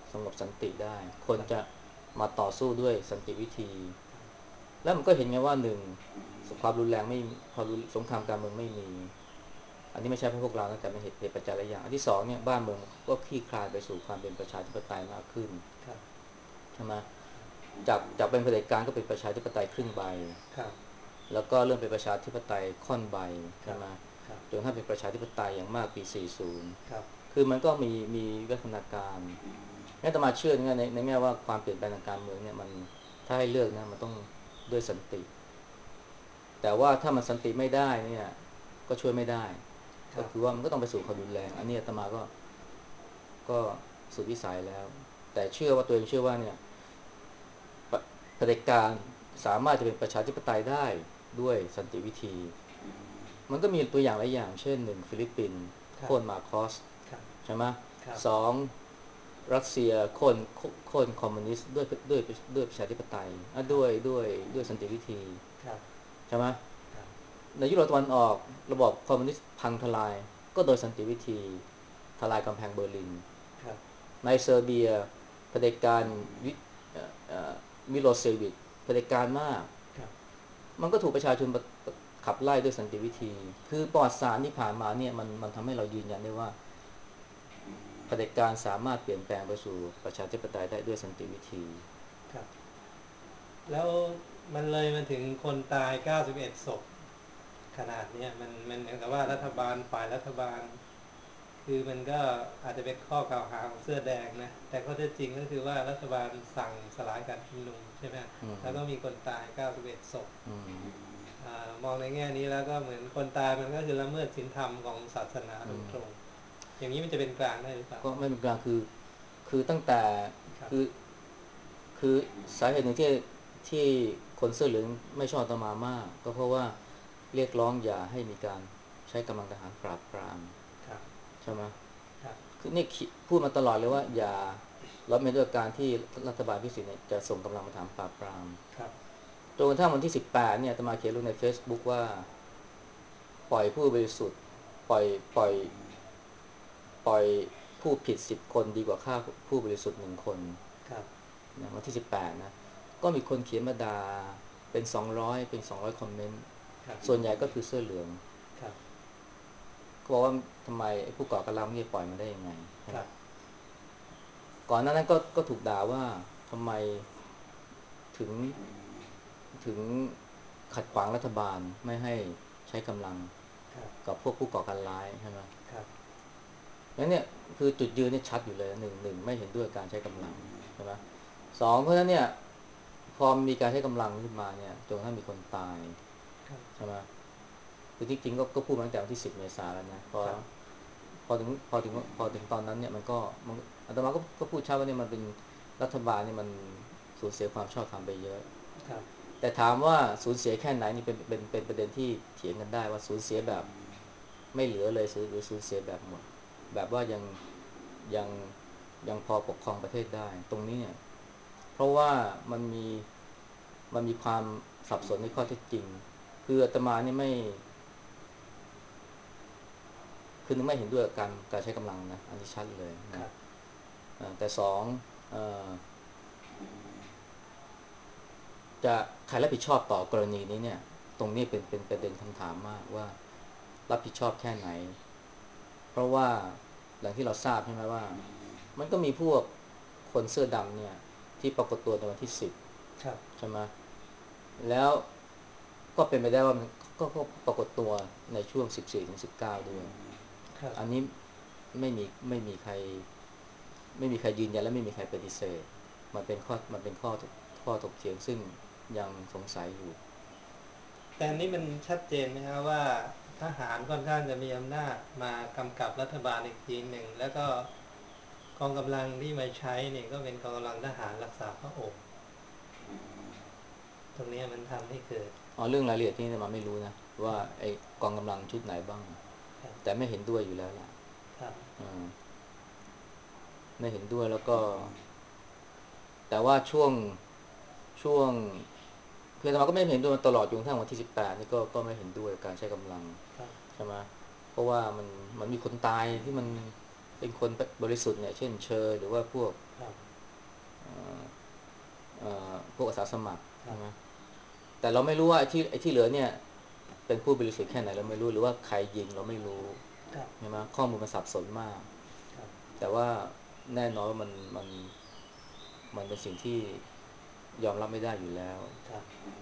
สงบสันติได้คนจะมาต่อสู้ด้วยสันติวิธีแล้วมันก็เห็นไงว่าหนึ่งความรุนแรงไม่ความรุนสงครามการเมืองไม่มีอันนี้ไม่ใช่เพราะพวกเรานะแต่เป็นเหตุเหตุปัจจัยหลายอย่างอันที่สองเนี่ยบ้านเมืองก็คลี่คลายไปสู่ความเป็นประชาธิปไตยมากขึ้นใช่ไหมจากจากเป็นเผด็จการก็เป็นประชาธิปไตยครึ่งใบแล้วก็เริ่มเป็นประชาธิปไตยค่อนใบใช่ไหมจนถ้าเป็นประชาธิปไตยอย่างมากปีสี่สิบคือมันก็มีมีวิวัฒนาการงั้นแต่มาเชื่อในในในแง่ว่าความเปลี่ยนแปลงทางการเมืองเนี่ยมันถ้าให้เลือกนะมันต้องด้วยสันติแต่ว่าถ้ามันสันติไม่ได้เนี่ยก็ช่วยไม่ได้ก็คือว่ามันก็ต้องไปสู่ความรุนแรงอันนี้อาตมาก็ก็สุดวิสัยแล้วแต่เชื่อว่าตัวเองเชื่อว่าเนี่ยเผด็จการสามารถจะเป็นประชาธิปไตยได้ด้วยสันติวิธีมันก็มีตัวอย่างหลายอย่างเช่นหนึ่งฟิลิปปินส์โค่นมาโคสใช่ไหมสองรัสเซียโค่นโค่นคอมมิวนิสต์ด้วยด้วยด้วยประชาธิปไตยด้วยด้วยด้วยสันติวิธีใช่ไหมในยุโรปตะวันออกระบอบคอมมิวนิสต์พังทลายก็โดยสันติวิธีทลายกำแพงเบอร์ลินในเซอร์เบียเผด็จการมิโลเซวิชเผด็จการมากมันก็ถูกประชาชนขับไล่ด้วยสันติวิธีคือประวัติศาสตร์ที่ผ่านมาเนี่ยมันมันทำให้เรายืนยันได้ว่าเผด็จการสามารถเปลี่ยนแปลงไปสู่ประชาธิปไตยได้ด้วยสันติวิธีครับแล้วมันเลยมาถึงคนตายเก้าสิบเอ็ดศพขนาดนี้มันมันเหมือนกับว่ารัฐบาลฝ่ายรัฐบาลคือมันก็อาจจะเป็นข้อกล่าวหาของเสื้อแดงนะแต่ข้อเท็จจริงก็คือว่ารัฐบาลสั่งสลายการชุมนุมใช่ไหมแล้วก็มีคนตายเก้าสิบเอ็ดศพมองในแง่นี้แล้วก็เหมือนคนตายมันก็คือละเมิดศีลธรรมของศาสนาตรงๆอย่างนี้มันจะเป็นกลางได้หรือเปล่าก็ไม่เป็นกลางคือคือตั้งแต่คือคือสาเหตุหนึ่งที่ที่คนเสื้อเหลืองไม่ชอบอาตมามากก็เพราะว่าเรียกร้องอย่าให้มีการใช้กำลังทหารปราบปรามใช่ไหมคือนี่พูดมาตลอดเลยว่าอย่ารับไม่ด้วยการที่รัฐบาลพิสิทธิ์เนี่ยจะส่งกำลังมาทำปราบปรามจนกระทั่งวันที่สิบแปดเนี่ยอาตมาเขียนลงใน Facebook ว่าปล่อยผู้บริสุทธิ์ปล่อยปล่อยปล่อยผู้ผิดสิบคนดีกว่าฆ่าผู้บริสุทธิ์หนึ่งคนนะวันที่สิบแปดนะก็มีคนเขียนมาด่าเป็นสองร้อยเป็นสองร้อยคอมเมนต์ส่วนใหญ่ก็คือเสื้อเหลืองเขาบอกว่าทำไมผู้ก่อการร้ายไม่ปล่อยมาได้ยังไงก่อนหน้านั้นก็ก็ถูกด่าว่าทำไมถึงถึงขัดขวางรัฐบาลไม่ให้ใช้กำลังกับพวกผู้ก่อการร้ายใช่ไหมงั้นเนี่ยคือจุดยืนนี่ชัดอยู่เลยหนึ่งหนึ่งไม่เห็นด้วยการใช้กำลังใช่ไหมสองเพราะฉะนั้นเนี่ยพอมีการใช้กำลังขึ้นมาเนี่ยจนกระทั่งมีคนตายใช่ไหมคือที่จริงก็ก็พูดมาตั้งแต่วันที่สิบเมษายนแล้วนะพอพอถึงพอถึงพอถึงตอนนั้นเนี่ยมันก็มันอาตมาก็ก็พูดชัดว่าเนี่ยมันเป็นรัฐบาลเนี่ยมันสูญเสียความชอบธรรมไปเยอะแต่ถามว่าสูญเสียแค่ไหนนี่เป็นเป็นเป็นประเด็นที่เถียงกันได้ว่าสูญเสียแบบไม่เหลือเลยหรือสูญเสียแบบหมดแบบว่ายังยังยังพอปกครองประเทศได้ตรงนี้เนี่ยเพราะว่ามันมีมันมีความสับสนในข้อเท็จจริงคืออาตมานี่ไม่คือนึกไม่เห็นด้วยการการใช้กำลังนะอันนี้ชัดเลยนะแต่สองจะใครรับผิดชอบต่อกรณีนี้เนี่ยตรงนี้เป็นเป็นประเด็นคำถามมากว่ารับผิดชอบแค่ไหนเพราะว่าอย่างที่เราทราบใช่ไหมว่ามันก็มีพวกคนเสื้อดำเนี่ยที่ปรากฏตัวในวันที่สิบใช่ไหมแล้วก็เป็นไปได้ว่ามันก็ก็ปรากฏตัวในช่วงสิบสี่ถึงสิบเก้าด้วยอันนี้ไม่มีไม่มีใครไม่มีใครยืนยันและไม่มีใครปฏิเสธมันเป็นข้อมันเป็นข้อข้อถกเถียงซึ่งยังสงสัยอยู่แต่นี่มันชัดเจนนะครับว่าทหารค่อนข้างจะมีอำนาจมากำกับรัฐบาลอีกทีหนึ่งแล้วก็กองกำลังที่มาใช้เนี่ยก็เป็นกองกำลังทหารรักษาพระองค์ตรงนี้มันทำให้เกิดอ๋อเรื่องรายละเอียดนี่มาไม่รู้นะว่าไอ้กองกำลังชุดไหนบ้างแต่ไม่เห็นด้วยอยู่แล้วล่ะไม่เห็นด้วยแล้วก็แต่ว่าช่วงช่วงคือเราก็ไม่เห็นด้วยตลอดจนกระทั่งวันที่สิบแปดนี่ก็ก็ไม่เห็นด้วยการใช้กำลังใช่ไหมเพราะว่ามันมันมีคนตายที่มันเป็นคนบริสุทธิ์เนี่ยเช่นเชอหรือว่าพวกครับเอ่อเอ่อพวกอาสาสมัครครับใช่ไหมแต่เราไม่รู้ว่าไอ้ที่ไอ้ที่เหลือเนี่ยเป็นผู้บริสุทธิ์แค่ไหนเราไม่รู้หรือว่าใครยิงเราไม่รู้ครับใช่ไหมข้อมูลมันสับสนมากครับแต่ว่าแน่นอนว่ามันมันมันเป็นสิ่งที่ยอมรับไม่ได้อยู่แล้วครับ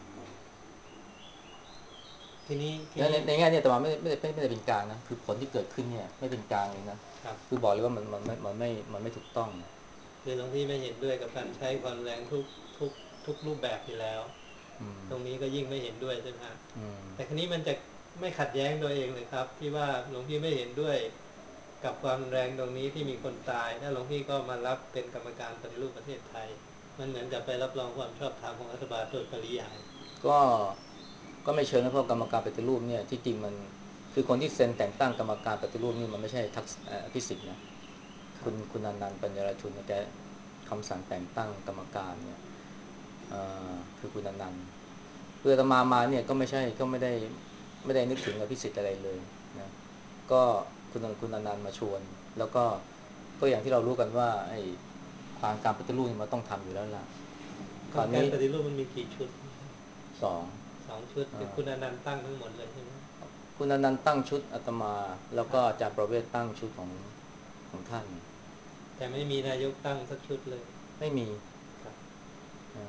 ทีนี้ทีและในนี้ในแง่เนี่ยแต่ว่าไม่ไม่ได้ไม่ได้เป็นกลางนะคือผลที่เกิดขึ้นเนี่ยไม่เป็นกลางเลยนะครับคือบอกเลยว่ามันมันไม่มันไม่มันไม่ถูกต้องคือตรงที่ไม่เห็นด้วยกับการใช้ความแรงทุกทุกทุกรูปแบบอยู่แล้วอืมตรงนี้ก็ยิ่งไม่เห็นด้วยใช่ไหมฮะอืมแต่ครนี้มันจะไม่ขัดแย้งตัวเองเลยครับที่ว่าหลวงพี่ไม่เห็นด้วยกับความแรงตรงนี้ที่มีคนตายแล้วหลวงพี่ก็มารับเป็นกรรมการปฏิรูปประเทศไทยมันเหมือนกับไปรับรองความชอบธรรมของรัฐบาลโดยปริยายก็ก็ไม่เชิงนะเพราะกรรมการปฏิรูปเนี่ยที่จริงมันคือคนที่เซ็นแต่งตั้งกรรมการปฏิรูปนี่มันไม่ใช่ทักษเอ่ออภิสิทธิ์นะครับคุณคุณอนันต์ปัญญารชุนเนี่ยแกคำสั่งแต่งตั้งกรรมการเนี่ยเอ่อคือคุณอนันต์คืออาตมามาเนี่ยก็ไม่ใช่ก็ไม่ได้ไม่ได้นึกถึงอภิสิทธิ์อะไรเลยนะก็คุณคุณอนันต์มาชวนแล้วก็ก็อย่างที่เรารู้กันว่าไอ้ทางการปฏิรูปเนี่ยมันต้องทำอยู่แล้วล่ะกรรมการคราวนี้ปฏิรูปมันมีกี่ชุดสองสองชุดคืออ่าคุณอนันต์ตั้งทั้งหมดเลยใช่ไหมคุณอนันต์ตั้งชุดอาตมาแล้วครับก็อาจารย์ประเวศตั้งชุดของของท่านแต่ไม่มีนายกตั้งสักชุดเลยไม่มีครับนะ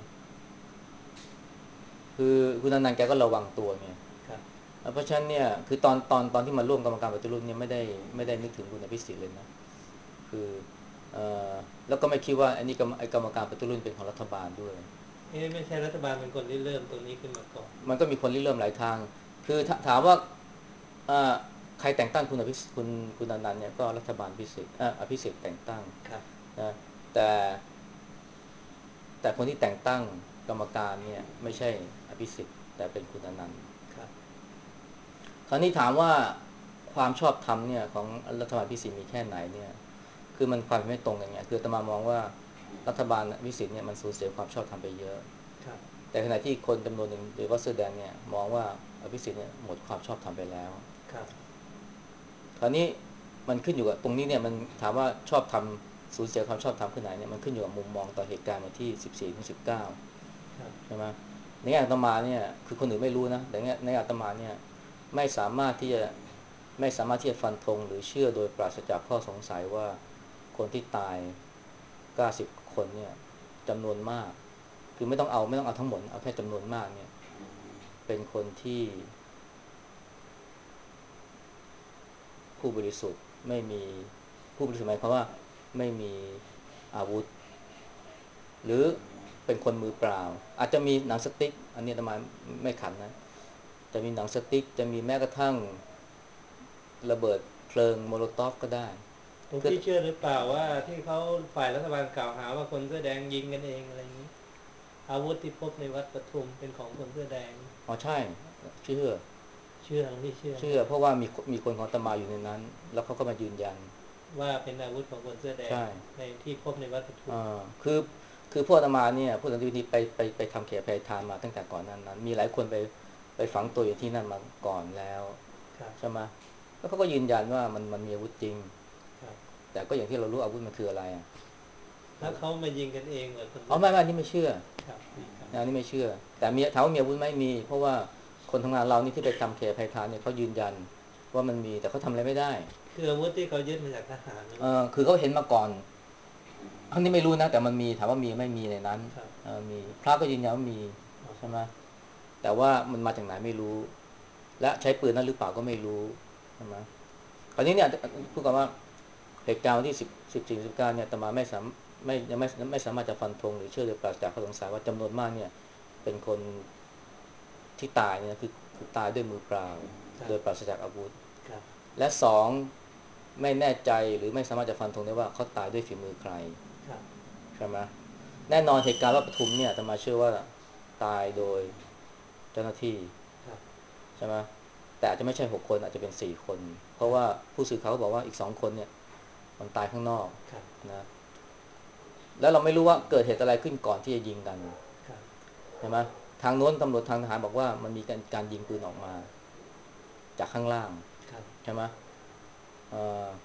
คือคุณอนันต์แกก็ระวังตัวไงครับเพราะฉะนั้นเนี่ยคือตอนตอนตอนที่มาร่วมกรรมการปฏิรูปเนี่ยไม่ได้ไม่ได้นึกถึงคุณอภิสิทธิ์เลยนะคือเอ่อแล้วก็ไม่คิดว่าอันนี้กรรมไอกรรมการปฏิรูปเป็นของรัฐบาลด้วยเอ๊ะไม่ใช่รัฐบาลเป็นคนที่เริ่มตรงนี้ขึ้นมาก่อนมันก็มีคนที่เริ่มหลายทางคือถถามว่าเอ่อใครแต่งตั้งคุณอภิสิทธิ์คุณคุณอนันต์เนี่ยก็รัฐบาลพิสิทธิ์เอ่ออภิสิทธิ์แต่งตั้งครับนะแต่ แต่คนที่แต่งตั้งกรรมการเนี่ยไม่ใช่อภิสิทธิ์แต่เป็นคุณอนันต์ครับคราวนี้ถามว่าความชอบธรรมเนี่ยของรัฐบาลพิสิทธิ์มีแค่ไหนเนี่ยคือมันความไม่ตรงกันไงคืออาตมามองว่ารัฐบาลพิสิทธิ์เนี่ยมันสูญเสียความชอบธรรมไปเยอะครับแต่ขณะที่คนจำนวนหนึ่งโดยเฉพาะเสื้อแดงเนี่ยมองว่าอภิสิทธิ์เนี่ยหมดความชอบธรรมไปแล้วครับคราวนี้มันขึ้นอยู่กับตรงนี้เนี่ยมันถามว่าชอบธรรมสูญเสียความชอบธรรมขึ้นไหนเนี่ยมันขึ้นอยู่กับมุมมองต่อเหตุการณ์วันที่สิบสี่ถึงสิบเก้าครับใช่ไหมในแง่อาตมาเนี่ยคือคนอื่นไม่รู้นะแต่ในในอาตมาเนี่ยไม่สามารถที่จะไม่สามารถที่จะฟันธงหรือเชื่อโดยปราศจากข้อสงสัยว่าคนที่ตายเก้าสิบคนเนี่ยจำนวนมากคือไม่ต้องเอาไม่ต้องเอาทั้งหมดเอาแค่จำนวนมากเนี่ยเป็นคนที่ผู้บริสุทธิ์ไม่มีผู้บริสุทธิ์หมายความว่าไม่มีอาวุธหรือเป็นคนมือเปล่าอาจจะมีหนังสติ๊กอันนี้อาตมาไม่ขันนะจะมีหนังสติ๊กจะมีแม้กระทั่งระเบิดเพลิงโมโลตอฟก็ได้หลวงคือพี่เชื่อหรือเปล่าว่าที่เขาฝ่ายรัฐบาลกล่าวหาว่าคนเสื้อแดงยิงกันเองอะไรอย่างนี้อาวุธที่พบในวัดปทุมเป็นของคนเสื้อแดงอ๋อใช่เชื่อเชื่อหลวงพี่เชื่อเชื่อเพราะว่ามีมีคนของอาตมาอยู่ในนั้นแล้วเขาก็มายืนยันว่าเป็นอาวุธของคนเสื้อแดงใช่ในที่พบในวัดปทุมอ่าคือคือพวกอาตมาเนี่ยพวกสันติวิธีไปไปไปทำเขตภัยทานมาตั้งแต่ก่อนนั้นนั้นมีหลายคนไปไปฝังตัวอยู่ที่นั่นมาก่อนแล้วครับใช่ไหมแล้วเขาก็ยืนยันว่ามันมันมีอาวุธจริงครับแต่ก็อย่างที่เรารู้อาวุธมันคืออะไรอ่ะแล้วเขามายิงกันเองเหรอคนอ๋อเสื้อแดงไม่ไม่อันนี้ไม่เชื่อครับครับนะอันนี้ไม่เชื่อแต่มีถามว่ามีอาวุธไหมมีเพราะว่าคนทำงานเรานี่ที่ไปทำเขตภัยทานเนี่ยเขายืนยันว่ามันมีแต่เขาทำอะไรไม่ได้คืออาวุธที่เขายึดมาจากทหารหรือเอเปล่าอคือเขาเห็นมาก่อนอันนี้ไม่รู้นะแต่มันมีถามว่ามีไม่มีในนั้นครับเออมีพระก็ยืนยันว่ามีอ๋อใช่ไหมแต่ว่ามันมาจากไหนไม่รู้และใช้ปืนนั้นหรือเปล่าก็ไม่รู้ใช่ไหมคราวนี้เนี่ยพูดกันว่าเหตุการณ์วันที่สิบสิบสี่สิบเก้าเนี่ยอาตมาไม่สามไม่ยังไม่ไม่สามารถจะฟันธงหรือเชื่อโดยปราศจากข้อสงสัยว่าจำนวนมากเนี่ยเป็นคนที่ตายเนี่ยคือคือตายด้วยมือเปล่าครับโดยปราศจากอาวุธครับและสองไม่แน่ใจหรือไม่สามารถจะฟันธงได้ว่าเขาตายด้วยฝีมือใครครับใช่ไหมแน่นอนเหตุการณ์รอบปทุมเนี่ยอาตมาเชื่อว่าตายโดยเจ้าหน้าที่ครับใช่ไหมแต่อาจจะไม่ใช่หกคนอาจจะเป็นสี่คนเพราะว่าครับผู้สื่อข่าวบอกว่าอีกสองคนเนี่ยมันตายข้างนอกครับนะแล้วเราไม่รู้ว่าเกิดเหตุอะไรขึ้นก่อนที่จะยิงกันครับใช่ไหมทางโน้นตำรวจทางทหารบอกว่ามันมีการการยิงปืนออกมาจากข้างล่างครับใช่ไหมเอ่อ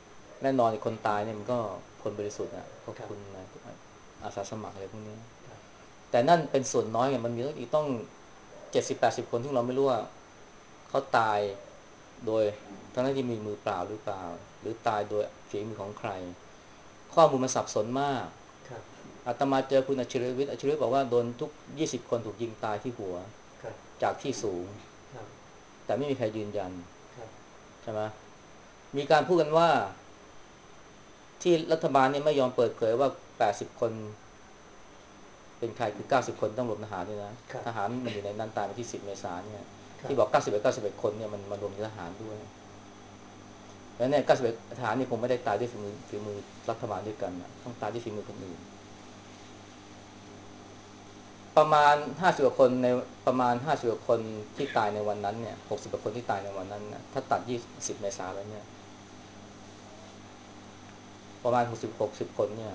แน่นอนคนตายเนี่ยมันก็คนบริสุทธิ์อ่ะก็ครับคุณอาสาสมัครอะไรพวกนี้ครับแต่นั่นเป็นส่วนน้อยไงมันมีอีกต้องเจ็ดสิบแปดสิบคนที่เราไม่รู้ว่าเขาตายโดยทั้งที่มีมือเปล่าหรือเปล่าหรือตายโดยฝีมือของใครข้อมูลมันสับสนมากครับอาตมาเจอคุณอัจฉริวิทย์อัจฉริวิทย์บอกว่าโดนทุกยี่สิบคนถูกยิงตายที่หัวครับจากที่สูงครับแต่ไม่มีใครยืนยันครับใช่ไหมมีการพูดกันว่าที่รัฐบาลเนี่ยไม่ยอมเปิดเผยว่าแปดสิบคนเป็นใครคือเก้าสิบคนต้องรวมทหารด้วยนะครับทหารมันอยู่ในนั้นตายไปที่สิบเมษายนเนี่ยครับที่บอกเก้าสิบเอ็ด เก้าสิบเอ็ดคนเนี่ยมันมารวมทหารด้วยแล้วเนี่ยเก้าสิบเอ็ดทหารนี่คงไม่ได้ตายด้วยฝีมือฝีมือรัฐบาลด้วยกันนะต้องตายด้วยฝีมือคนอื่นประมาณห้าสิบกว่าคนในประมาณห้าสิบกว่าคนที่ตายในวันนั้นเนี่ยหกสิบกว่าคนที่ตายในวันนั้นนะถ้าตัดยี่สิบเมษายนแล้วเนี่ยประมาณหกสิบหกสิบคนเนี่ย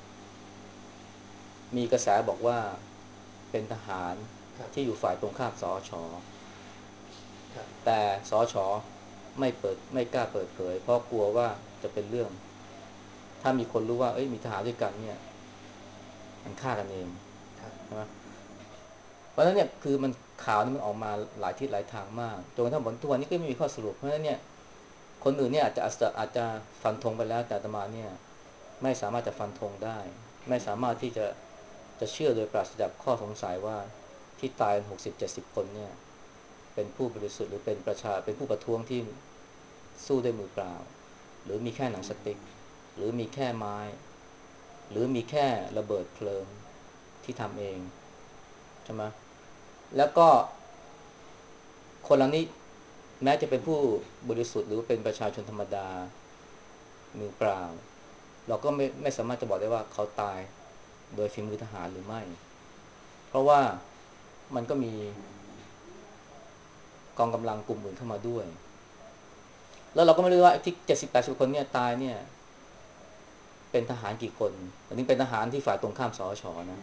มีกระแสบอกว่าเป็นทหารครับที่อยู่ฝ่ายตรงข้ามสอชอครับแต่สอชอไม่เปิดไม่กล้าเปิดเผยเพราะกลัวว่าจะเป็นเรื่องถ้ามีคนรู้ว่าเอ้ยมีทหารด้วยกันเนี่ยมันฆ่ากันเองครับใช่ไหมเพราะฉะนั้นเนี่ยคือมันข่าวนี้มันออกมาหลายทิศหลายทางมากจนกระทั่งวันทุกวันนี้ก็ไม่มีข้อสรุปเพราะฉะนั้นเนี่ยคนอื่นเนี่ยอาจจะอาจจะอาจจะฟันธงไปแล้วแต่อาตมาเนี่ยไม่สามารถจะฟันธงได้ไม่สามารถที่จะจะเชื่อโดยปราศจากข้อสงสัยว่าที่ตายหกสิบเจ็ดสิบคนเนี่ยเป็นผู้บริสุทธิ์หรือเป็นประชาเป็นผู้ประท้วงที่สู้ด้วยมือเปล่าหรือมีแค่หนังสติ๊กหรือมีแค่ไม้หรือมีแค่ระเบิดเพลิงที่ทำเองใช่ไหมแล้วก็คนเหล่านี้แม้จะเป็นผู้บริสุทธิ์หรือเป็นประชาชนธรรมดามือเปล่าเราก็ไม่ไม่สามารถจะบอกได้ว่าเขาตายโดยฝีมือทหารหรือไม่เพราะว่ามันก็มีกองกำลังกลุ่มอื่นเข้ามาด้วยแล้วเราก็ไม่รู้ว่าที่เจ็ดสิบแปดสิบคนเนี่ยตายเนี่ยเป็นทหารกี่คนอันนี้เป็นทหารที่ฝ่ายตรงข้ามสอชอนะ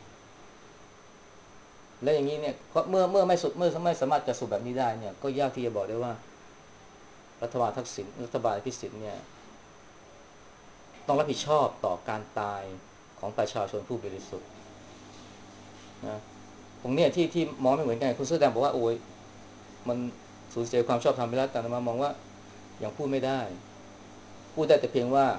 แล้วอย่างนี้เนี่ยเมื่อเมื่อไม่สุดเมื่อไม่สามารถจะสรุปแบบนี้ได้เนี่ยก็ยากที่จะบอกได้ว่ารัฐบาลทักษิณรัฐบาลพิสิทธิ์เนี่ยต้องรับผิดชอบต่อการตายของประชาชนผู้บริสุทธิ์นะตรงเนี้ยที่ที่มองไม่เหมือนกันคุณเสื้อแดงบอกว่าโอ้ยมันสูญเสียความชอบธรรมไปแล้วแต่มามองว่ายังพูดไม่ได้พูดได้แต่เพียงว่า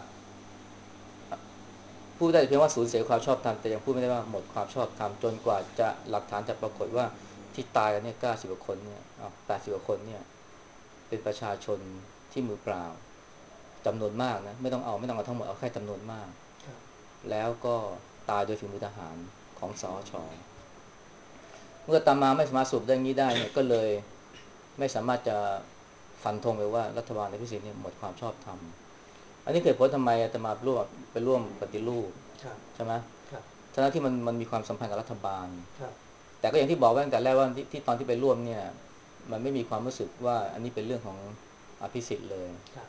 พูดได้แต่เพียงว่าสูญเสียความชอบธรรมแต่ยังพูดไม่ได้ว่าหมดความชอบธรรมจนกว่าจะหลักฐานจะปรากฏว่าที่ตายกันเนี่ยเก้าสิบกว่าคนเนี่ยอ้าวแปดสิบกว่าคนเนี่ยเป็นประชาชนที่มือเปล่าจำนวนมากนะไม่ต้องเอาไม่ต้องเอาทั้งหมดเอาแค่จำนวนมากครับแล้วก็ตายโดยฝีมือทหารของสอชเมื่อตามมาไม่สามารถสรุปได้งี้ได้เนี่ยก็เลยไม่สามารถจะฟันธงเลยว่ารัฐบาลในพิสิทธิ์เนี่ยหมดความชอบธรรมอันนี้เกิดผลทำไมอาตมาร่วมไปร่วมปฏิรูปครับใช่ไหมครับทั้งที่มันมันมีความสัมพันธ์กับรัฐบาลครับแต่ก็อย่างที่บอกไว้ตั้งแต่แรกว่าที่ที่ตอนที่ไปร่วมเนี่ยมันไม่มีความรู้สึกว่าอันนี้เป็นเรื่องของอภิสิทธิ์เลยครับ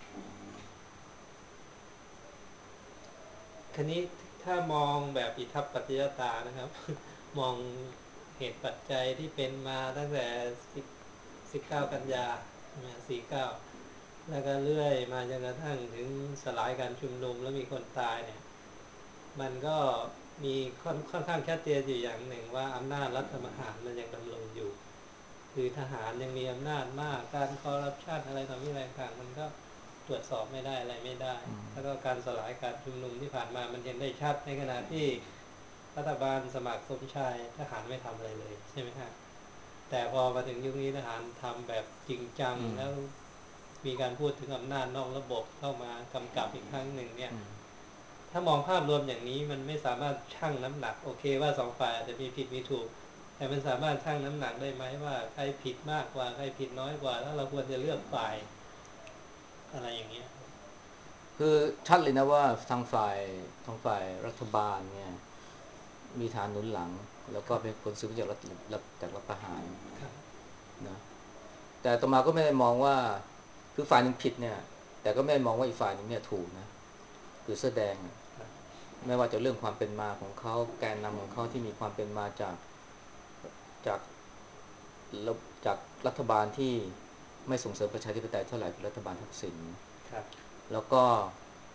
คันนี้ถ้ามองแบบอิทัปปัจจยตานะครับมองเหตุปัจจัยที่เป็นมาตั้งแต่สิบสิบเก้ากันยาใช่ไหมสี่เก้าแล้วก็เรื่อยมาจนกระทั่งถึงสลายการชุมนุมแล้วมีคนตายเนี่ยมันก็มีค่อนค่อนข้างชัดเจนอยู่อย่างหนึ่งว่าอำนาจรัฐประหารมันยังดำรงอยู่คือทหารยังมีอำนาจมากการคอร์รัปชันอะไรต่อมีอะไรต่างมันก็ตรวจสอบไม่ได้อะไรไม่ได้แล้วก็การสลายการชุมนุมที่ผ่านมามันเห็นได้ชัดในขณะที่รัฐบาลสมัครสมชายทหารไม่ทำอะไรเลยใช่ไหมฮะแต่พอมาถึงยุคนี้ทหารทำแบบจริงจังแล้วมีการพูดถึงอำนาจนอกระบบเข้ามากำกับอีกครั้งหนึ่งเนี่ยถ้ามองภาพรวมอย่างนี้มันไม่สามารถชั่งน้ำหนักโอเคว่าสองฝ่ายอาจจะมีผิดมีถูกแต่มันสามารถชั่งน้ำหนักได้ไหมว่าใครผิดมากกว่าใครผิดน้อยกว่าแล้วเราควรจะเลือกฝ่ายอะไรอย่างเงี้ยคือชัดเลยนะว่าทางฝ่ายทางฝ่ายรัฐบาลเนี่ยมีฐานหนุนหลังแล้วก็เป็นคนซื้อจากรัฐจากรัฐประหารครับนะแต่ต่อมาก็ไม่ได้มองว่าคือฝ่ายหนึ่งผิดเนี่ยแต่ก็ไม่ได้มองว่าอีกฝ่ายหนึ่งเนี่ยถูกนะคือเสื้อแดงไม่ว่าจะเรื่องความเป็นมาของเขาแกนนำของเขาที่มีความเป็นมาจากจากจากรัฐบาลที่ไม่ส่งเสริมประชาธิปไตยเท่าไหร่คือรัฐบาลทักษิณครับแล้วก็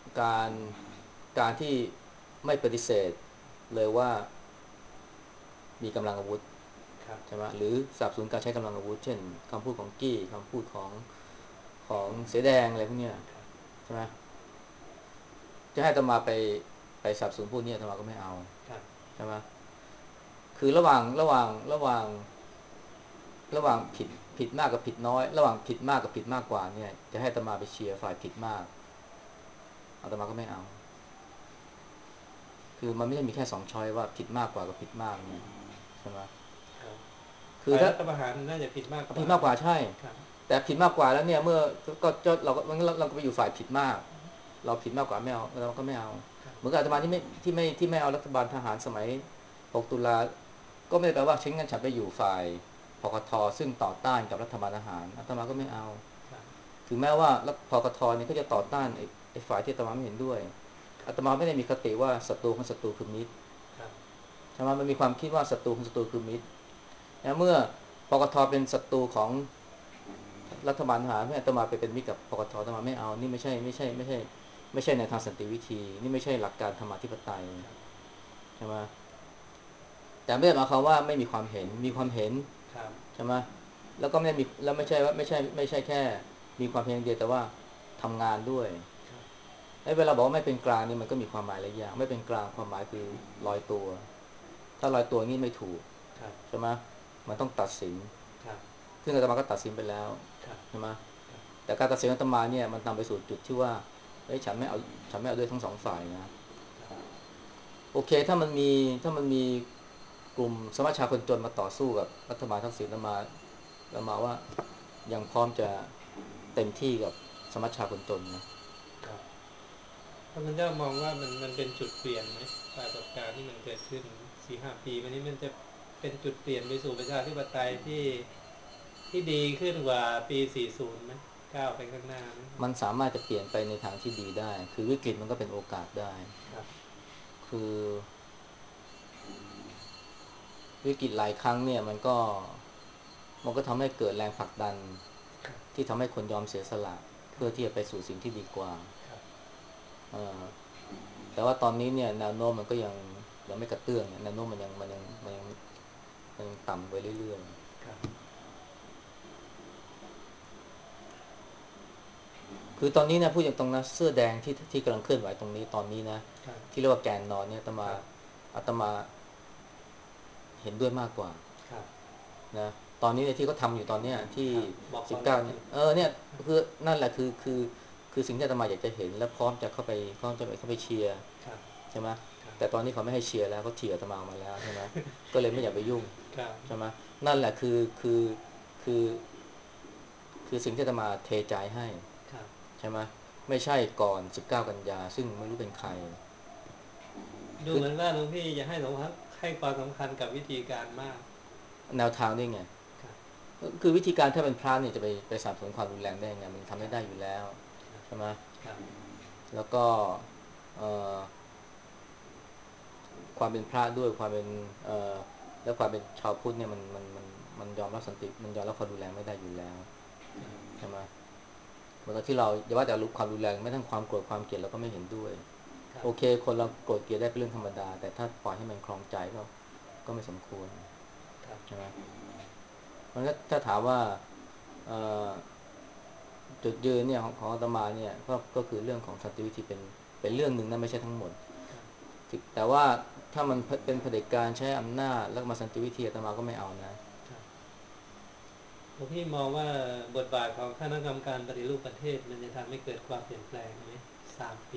การการที่ไม่ปฏิเสธเลยว่ามีกำลังอาวุธใช่ไหมหรือสนับสนุนการใช้กำลังอาวุธเช่นคำพูดของกี้คำพูดของของเสอแดงอะไรพวกเนี้ยใช่ไหมจะให้อาตมาไปไปสนับสนุนพวกนี้อาตมาก็ไม่เอาใช่ไหมคือระหว่างระหว่างระหว่างระหว่างผิดผิดมากกับผิดน้อยระหว่างผิดมากกับผิดมากกว่าเนี่ยจะให้อาตมาไปเชียร์ฝ่ายผิดมากอาตมาก็ไม่เอาคือมันไม่ได้มีแค่สองช้อยว่าผิดมากกว่ากับผิดมากเนี่ยใช่ไหมคือถ้ารัฐประหารน่าจะผิดมากกว่าผิดมากกว่าใช่แต่ผิดมากกว่าแล้วเนี่ยเมื่อก็เราก็เราก็ไปอยู่ฝ่ายผิดมากเราผิดมากกว่าไม่เอาเราก็ไม่เอาเหมือนกับอาตมาที่ไม่ที่ไม่ที่ไม่เอารัฐบาลทหารสมัยหกตุลาก็ไม่ได้แปลว่าฉันงั้นฉันไปอยู่ฝ่ายพกทซึ่งต่อต้านกับรัฐบาลทหารอาตมาก็ไม่เอาถึงแม้ว่าพกทเนี่ยเขาจะต่อต้านไอ้ฝ่ายที่อาตมาไม่เห็นด้วยอาตมาไม่ได้มีคติว่าศัตรูของศัตรูคือมิตรใช่ไหมมันมีความคิดว่าศัตรูของศัตรูคือมิตรนะเมื่อพกทเป็นศัตรูของรัฐบาลทหารให้อาตมาไปเป็นมิตรกับพกทอาตมาไม่เอานี่ไม่ใช่ไม่ใช่ไม่ใช่ไม่ใช่ในทางสันติวิธีนี่ไม่ใช่หลักการธรรมาธิปไตยใช่ไหมแต่ไม่ได้หมายความว่าไม่มีความเห็นมีความเห็นใช่ไหมแล้วก็ไม่มีแล้วไม่ใช่ว่าไม่ใช่ไม่ใช่แค่มีความเห็นเดียวแต่ว่าทำงานด้วยไอ้เวลาบอกว่าไม่เป็นกลางนี่มันก็มีความหมายหลายอย่างไม่เป็นกลางความหมายคือลอยตัวถ้าลอยตัวนี่ไม่ถูกใช่ไหมมันต้องตัดสินซึ่งอาตมาก็ตัดสินไปแล้วใช่ไหมแต่การตัดสินอาตมาเนี่ยมันนำไปสู่จุดที่ว่าเฮ้ยฉันไม่เอาฉันไม่เอาด้วยทั้งสองฝ่ายนะโอเคถ้ามันมีถ้ามันมีกลุ่มสมัชชาคนจนมาต่อสู้กับรัฐบาลทักษิณอาตมาอาตมาว่ายังพร้อมจะเต็มที่กับสมัชชาคนจนนะถ้ามันจะมองว่ามันมันเป็นจุดเปลี่ยนไหมปรากฏการณ์ที่มันเกิดขึ้น สี่ห้า ปีมานี้มันจะเป็นจุดเปลี่ยนไปสู่ประชาธิปไตยที่ที่ดีขึ้นกว่าปี สี่สิบ ไหมก้าวไปข้างหน้าไหมมันสามารถจะเปลี่ยนไปในทางที่ดีได้คือวิกฤตมันก็เป็นโอกาสได้คือวิกฤตหลายครั้งเนี่ยมันก็มันก็ทำให้เกิดแรงผลักดันที่ทำให้คนยอมเสียสละเพื่อที่จะไปสู่สิ่งที่ดีกว่าแต่ว่าตอนนี้เนี่ยแนวโน้มมันก็ยังยังไม่กระเตื้องแนวโน้มมันยังมันยังมันยังมันยังต่ำไปเรื่อยๆคือตอนนี้นะพูดอย่างตรงนะเสื้อแดงที่ที่กำลังเคลื่อนไหวตรงนี้ตอนนี้นะที่เรียกว่าแกนนอนเนี่ยอาตมาอาตมาเห็นด้วยมากกว่านะตอนนี้เนี่ยที่เขาทาอยู่ตอนเนี้ยที่สิบเก้าเนี่ยเออเนี่ยคือนั่นแหละคือคือคือสิ่งที่อาตมาอยากจะเห็นและพร้อมจะเข้าไปพร้อมจะไปเข้าไปเชียร์ใช่ไหมแต่ตอนนี้เขาไม่ให้เชียร์แล้วเขาเถียอาตมามาแล้วใช่ไหมก็เลยไม่อยากไปยุ่งใช่ไหมนั่นแหละคือคือคือคือสิ่งที่อาตมาเทใจให้ใช่ไหมไม่ใช่ก่อนสิบเก้ากันยาซึ่งไม่รู้เป็นใครดูเหมือนว่าหลวงพี่จะให้สำคัญให้ความสำคัญกับวิธีการมากแนวทางนี่ไงคือวิธีการถ้าเป็นพระเนี่ยจะไปไปสนับสนุนความรุนแรงได้ไงมันทำไม่ได้อยู่แล้วใช่ไหมแล้วก็ความเป็นพระด้วยความเป็นและความเป็นชาวพุทธเนี่ยมันมันมันมันยอมรับสันติมันยอมรับความรุนแรงไม่ได้อยู่แล้วใช่ไหมเมื่อที่เราอย่าว่าแต่ความรุนแรงไม่ทั้งความโกรธความเกลียดเราก็ไม่เห็นด้วยโอเคคนเราโกรธเกลียดได้เป็นเรื่องธรรมดาแต่ถ้าปล่อยให้มันคลองใจก็ก็ไม่สมควรใช่ไหมมันก็ถ้าถามว่าจุดยืนเนี่ยของของอาตมาเนี่ยก็ก็คือเรื่องของสันติวิธีเป็นเป็นเรื่องหนึ่งนะไม่ใช่ทั้งหมดแต่ว่าถ้ามันเป็นเผด็จการใช้อำนาจแล้วมาสันติวิธีอาตมาก็ไม่เอานะหลวงพี่มองว่าบทบาทของคณะกรรมการปฏิรูปประเทศมันจะทำให้เกิดความเปลี่ยนแปลงไหมสามปี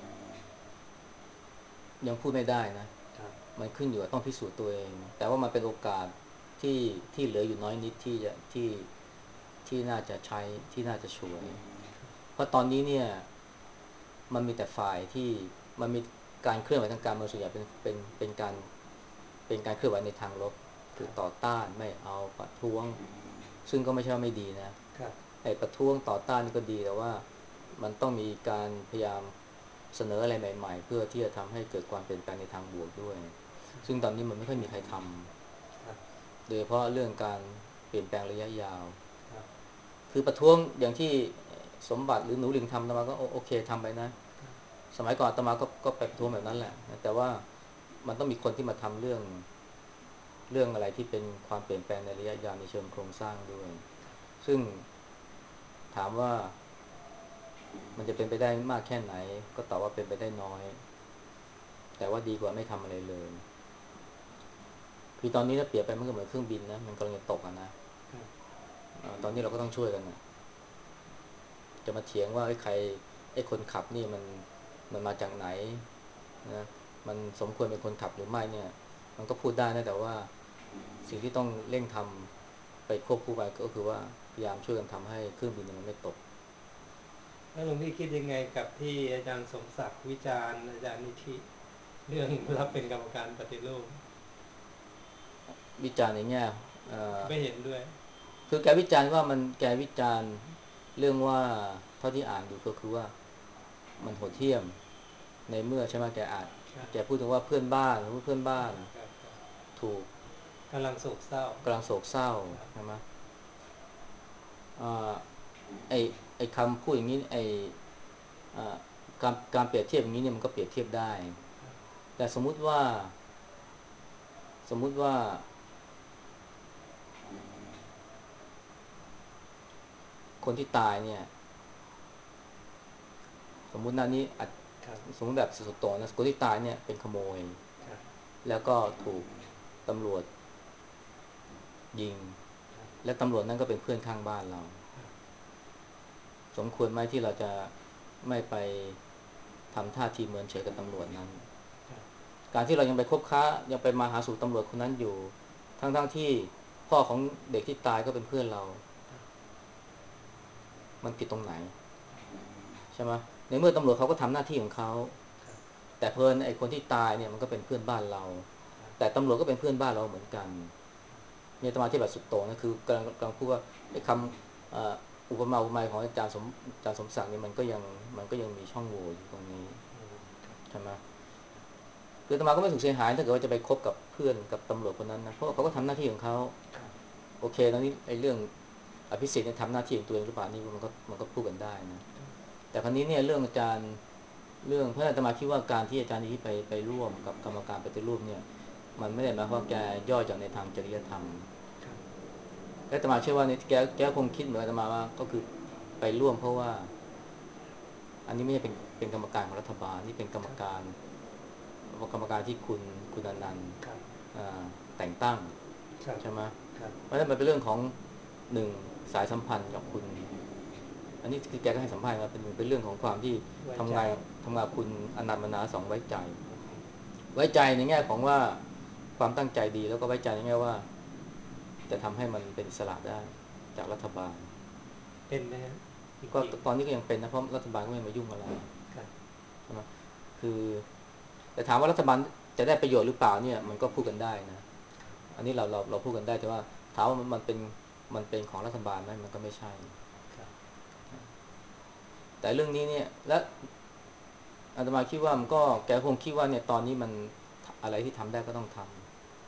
ยังพูดไม่ได้นะมันขึ้นอยู่กับต้องพิสูจน์ตัวเองแต่ว่ามันเป็นโอกาสที่ที่เหลืออยู่น้อยนิดที่จะที่ที่น่าจะใช้ที่น่าจะช่วยเพราะตอนนี้เนี่ยมันมีแต่ฝ่ายที่มันมีการเคลื่อนไหวทางการเมืองส่วนใหญ่เป็นเป็นเป็นการเป็นการเคลื่อนไหวในทางลบคือต่อต้านไม่เอาประท้วงซึ่งก็ไม่ใช่ว่าไม่ดีนะไอ้ประท้วงต่อต้านนี่ก็ดีแต่ว่ามันต้องมีการพยายามเสนออะไรใหม่ๆเพื่อที่จะทำให้เกิดความเปลี่ยนแปลงในทางบวกด้วยซึ่งตอนนี้มันไม่ค่อยมีใครทำโดยเฉพาะเรื่องการเปลี่ยนแปลงระยะยาวคือประท้วงอย่างที่สมบัติหรือหนูหลิงทำมาก็โอเคทำไปนะสมัยก่อนอาตมาก็ก็ไปประท้วงแบบนั้นแหละนะแต่ว่ามันต้องมีคนที่มาทำเรื่องเรื่องอะไรที่เป็นความเปลี่ยนแปลงในระยะยาวในเชิงโครงสร้างด้วยซึ่งถามว่ามันจะเป็นไปได้มากแค่ไหนก็ตอบว่าเป็นไปได้น้อยแต่ว่าดีกว่าไม่ทำอะไรเลยคือตอนนี้ถ้าเปรียบไปมันก็เหมือนเครื่องบินนะมันกำลังจะตกอะนะตอนนี้เราก็ต้องช่วยกันนะจะมาเถียงว่าไอ้ใครไอ้คนขับนี่มันมันมาจากไหนนะมันสมควรเป็นคนขับหรือไม่เนี่ยมันก็พูดได้นะแต่ว่าสิ่งที่ต้องเร่งทำไปควบคู่ไปก็คือว่าพยายามช่วยกันทำให้เครื่องบินมันไม่ตกแล้วหลวงพี่คิดยังไงกับที่อาจารย์สมศักดิ์วิจารณ์อาจารย์นิธิเรื่องรับเป็นกรรมการปฏิรูปวิจารณ์ในแง่ไม่เห็นด้วยคือแกวิจารณ์ว่ามันแกวิจารณ์เรื่องว่าเท่าที่อ่านดูก็คือว่ามันโหดเหี้ยมในเมื่อใช่ไหมแกอ่านแกพูดถึงว่าเพื่อนบ้านหรือเพื่อนบ้านถูกกำลังโศกเศร้ากำลังโศกเศร้าใช่ไหมอ่าไอไอคำพูดอย่างนี้ไออ่าการการเปรียบเทียบอย่างนี้เนี่ยมันก็เปรียบเทียบได้แต่สมมุติว่าสมมุติว่าคนที่ตายเนี่ยสมมุตินานี้สมมติแบบสุดโต่งนะคนที่ตายเนี่ยเป็นขโมยแล้วก็ถูกตำรวจยิงและตำรวจนั่นก็เป็นเพื่อนข้างบ้านเราสมควรไหมที่เราจะไม่ไปทำท่าทีเหมือนเฉยกับตำรวจนั้นการที่เรายังไปคบค้ายังไปมาหาสู่ตำรวจคนนั้นอยู่ทั้งๆ ท, ที่พ่อของเด็กที่ตายก็เป็นเพื่อนเรามันผิดตรงไหนใช่ไหมในเมื่อตำรวจเขาก็ทำหน้าที่ของเขาแต่เพลินไอ้คนที่ตายเนี่ยมันก็เป็นเพื่อนบ้านเราแต่ตำรวจก็เป็นเพื่อนบ้านเราเหมือนกันเนี่ยตมาที่แบบสุดโต่งนะคือกำลังกำลังพูดว่าไอ้คำอุปมาอุปไมยของอาจารย์สมอาจารย์สมศักดิ์เนี่ยมันก็ยังมันก็ยังมีช่องโหว่อยู่ตรงนี้ใช่ไหมคือตมาก็ไม่ถูกเสียหายถ้าเกิดว่าจะไปคบกับเพื่อนกับตำรวจคนนั้นนะเพราะเขาก็ทำหน้าที่ของเขาโอเคตอนนี้ไอ้เรื่องอภิสิทธิ์เนี่ยทำหน้าที่ของตัวเองหรือเปล่านี่มันก็มันก็พูดกันได้นะแต่ครั้นี้เนี่ยเรื่องอาจารย์เรื่องพระอาตมาคิดว่าการที่อาจารย์นี้ไปไปร่วมกับกรรมการปฏิรูปเนี่ยมันไม่ได้หมายความว่าแกย่อจากในทางจริยธรรมและอาตมาเชื่อว่าเนี่ยแกแกคงคิดเหมือนอาตมาว่าก็คือไปร่วมเพราะว่าอันนี้ไม่ใช่เป็นเป็นกรรมการของรัฐบาลนี่เป็นกรรมการกรรมการที่คุณคุณอนันต์แต่งตั้งใช่ไหมเพราะฉะนั้นมันเป็นเรื่องของหนึ่งสายสัมพันธ์กับคุณอันนี้คือแกก็ให้สัมภาษณ์มาเป็นเป็นเรื่องของความที่ทำงานทำงานคุณอนันต์มนาสองไว้ใจไว้ใจในแง่ของว่าความตั้งใจดีแล้วก็ไว้ใจในแง่ว่าจะทำให้มันเป็นอิสระได้จากรัฐบาลเป็นไหมฮะก็ตอนนี้ก็ยังเป็นนะเพราะรัฐบาลก็ไม่มายุ่งอะไรใช่ไหมคือแต่ถามว่ารัฐบาลจะได้ประโยชน์หรือเปล่าเนี่ยมันก็พูดกันได้นะอันนี้เราเราเราพูดกันได้แต่ว่าถามว่ามันมันเป็นมันเป็นของรัฐบาลไหมมันก็ไม่ใช่แต่เรื่องนี้เนี่ยและอาตมาคิดว่ามันก็แกคงคิดว่าเนี่ยตอนนี้มันอะไรที่ทำได้ก็ต้องทำ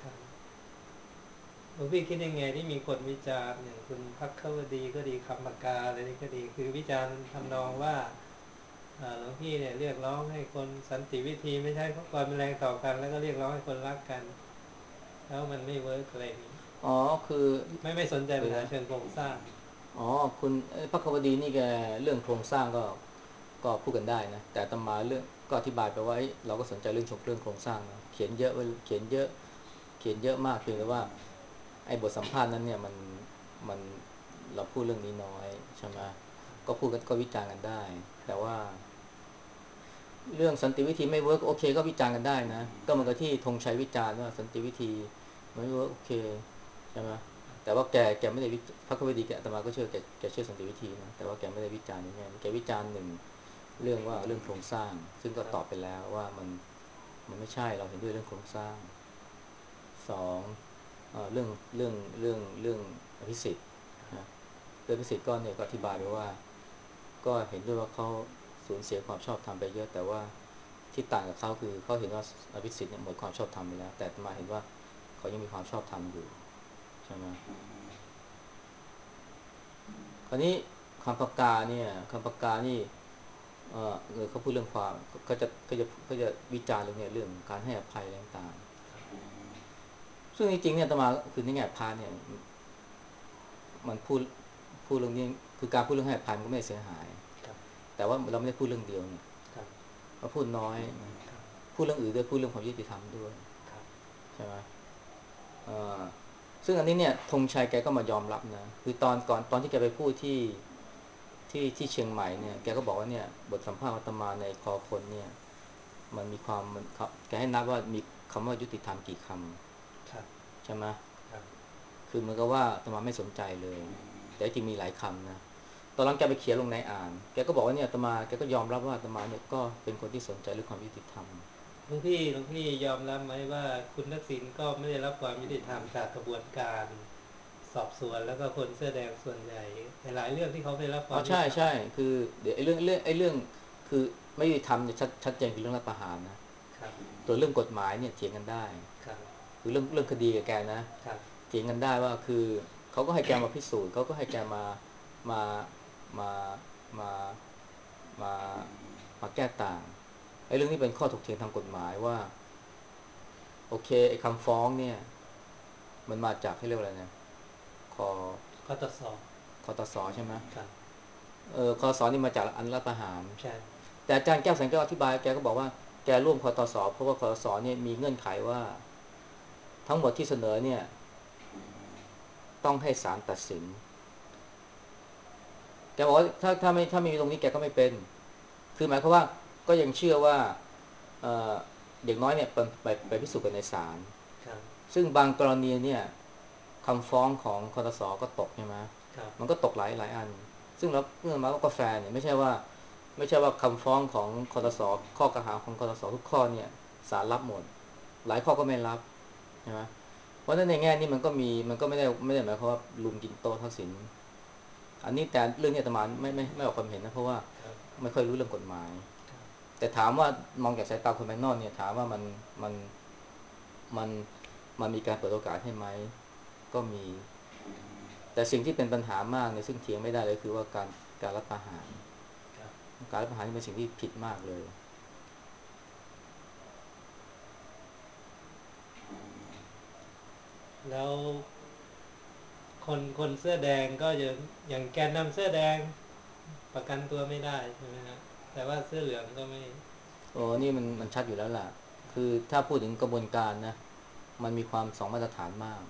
หลวงพี่คิดยังไงที่มีคนวิจารณ์อย่างคุณพักขวดีก็ดีคำปากกาอะไรนี่ก็ดีคือวิจารณ์ทำนองว่าหลวงพี่เนี่ยเรียกร้องให้คนสันติวิธีไม่ใช่ความรุนแรงต่อกันแล้วก็เรียกร้องให้คนรักกันแล้วมันไม่เวิร์กอะไรนี้อ๋อคือไม่ไม่สนใจปัญหาเชิงโครงสร้างอ๋อคุณพักควดีนี่แกเรื่องโครงสร้างก็ก็พูดกันได้นะแต่อาตมาเรื่องก็อธิบายไปว่าเราก็สนใจเรื่องชกเรื่องโครงสร้างนะเขียนเยอะเขียนเยอะเขียนเยอะมากเพียงแต่ว่าไอ้บทสัมภาษณ์นั้นเนี่ยมันมันเราพูดเรื่องนี้น้อยใช่ไหมก็พูดกันก็วิจารณ์กันได้แต่ว่าเรื่องสันติวิธีไม่เวิร์กโอเคก็วิจารณ์กันได้นะก็มันก็ที่ธงชัยวิจารณ์ว่าสันติวิธีไม่เวิร์กโอเคใช่ไหมแต่ว่าแกแกไม่ได้พรรควิดีแกอาตมาก็เชื่อแกแกเชื่อสันติวิธีนะแต่ว่าแกไม่ได้วิจารณ์อย่างเงี้ยแกวิจารณ์หนึ่งเรื่องว่าเรื่องโครงสร้างซึ่งก็ตอบไปแล้วว่ามันมันไม่ใช่เราเห็นด้วยเรื่องโครงสร้างสองเรื่องเรื่องเรื่องเรื่องอภิสิทธิ์นะเรื่องอภิสิทธิ์ก็เนี่ยก็อธิบายไปว่าก็เห็นด้วยว่าเขาสูญเสียความชอบธรรมไปเยอะแต่ว่าที่ต่างกับเขาคือเขาเห็นว่าอภิสิทธิ์เนี่ยหมดความชอบธรรมไปแล้วแต่มาเห็นว่าเขายังมีความชอบธรรมอยู่ใช่ไหมคราวนี้คำปากกาเนี่ยคำปากกานี่เออเออเขาพูดเรื่องความเขาจะเขาจะเขาจะวิจารณ์เรื่องเนี้ยเรื่องการให้อภัยอะไรต่างๆซึ่งจริงๆเนี่ยอาตมาคือในแง่พาเนี่ยมันพูดพูดเรื่องนี้คือการพูดเรื่องให้อภัยมันก็ไม่เสียหายแต่ว่าเราไม่ได้พูดเรื่องเดียวเนี่ยเราพูดน้อยนะพูดเรื่องอื่นด้วยพูดเรื่องความยุติธรรมด้วยใช่ไหมเออซึ่งอันนี้เนี่ยธงชัยแกก็มายอมรับนะคือตอนก่อนตอนที่แกไปพูดที่ที่ที่เชียงใหม่เนี่ยแกก็บอกว่าเนี่ยบทสัมภาษณ์อาตมาในคอคนเนี่ยมันมีความมันแกให้นับว่ามีคำว่ายุติธรรมกี่คำใช่ไหมคือเหมือนกับว่าอาตมาไม่สนใจเลยแต่จริงมีหลายคำนะตอนหลังแกไปเขียนลงในอ่านแกก็บอกว่าเนี่ยอาตมาแกก็ยอมรับว่าอาตมาเนี่ยก็เป็นคนที่สนใจเรื่องความยุติธรรมหลวงพี่หลวงพี่ยอมรับไหมว่าคุณทักษิณก็ไม่ได้รับความยุติธรรมจากกระบวนการสอบสวนแล้วก็คนเสื้อแดงส่วนใหญ่หลายเรื่องที่เขาไม่ได้รับคอ๋อวามยุติธรรมใช่ใช่คือเดี๋ยวไอ้เรื่องเรื่องไอ้เรื่องคือไม่ยุติธรรมเนี่ยชัดชัดเจนคือเรื่องรัฐประหารนะตัวเรื่องกฎหมายเนี่ยเถียงกันได้คือเรื่องเรื่องคดีกับแกนะเถียงกันได้ว่าคือเขาก็ให้แกมาพิสูจน์เขาก็ให้แกมามามามามามาแก้ต่างไอ้เรื่องนี้เป็นข้อถกเถียงทางกฎหมายว่าโอเคไอ้คำฟ้องเนี่ยมันมาจากให้เรียกว่าอะไรนะคอคตสคอตสใช่ไหมครับเออคอสอนี่มาจากอันรัฐประหารใช่แต่อาจารย์แก้วแสงแก้วอธิบายแกก็บอกว่าแกร่วมคอตสเพราะว่าคอตสเนี่ยมีเงื่อนไขว่าทั้งหมดที่เสนอเนี่ยต้องให้ศาลตัดสินแกบอกว่าถ้าถ้าไม่ถ้าไม่มีตรงนี้แกก็ไม่เป็นคือหมายความว่าก็ยังเชื่อว่าเอ่อเด็กน้อยเนี่ยไปไปไปพิสูจน์กันในศาลซึ่งบางกรณีเนี่ยคำฟ้องของคอตสก็ตกใช่ไหมมันก็ตกหลายหลายอันซึ่งเราเมื่อมาว่ากาแฟเนี่ยไม่ใช่ว่าไม่ใช่ว่าคำฟ้องของคอตสข้อกล่าวหาของคอตสทุกข้อเนี่ยศาลรับหมดหลายข้อก็ไม่รับใช่ไหมเพราะฉะนั้นในแง่นี้มันก็มีมันก็ไม่ได้ไม่ได้หมายความว่าลุมกินโต๊ะทักษิณอันนี้แต่เรื่องนี้อาตมาไม่ไม่ไม่ออกความเห็นนะเพราะว่าไม่ค่อยรู้เรื่องกฎหมายแต่ถามว่ามองจากสายตาคนภายนอกเนี่ยถามว่ามันมันมันมันมีการเปิดโอกาสให้ไหมก็มีแต่สิ่งที่เป็นปัญหามากเนี่ยซึ่งเถียงไม่ได้เลยคือว่าการการรัฐประหารการรัฐประหารนี่เป็นสิ่งที่ผิดมากเลยแล้วคนคนเสื้อแดงก็อย่างอย่างแกนนำเสื้อแดงประกันตัวไม่ได้ใช่ไหมฮะแต่ว่าเสื้อเหลืองก็ไม่โอ้นี่มันมันชัดอยู่แล้วล่ะคือถ้าพูดถึงกระบวนการนะมันมีความสองมาตรฐานมาก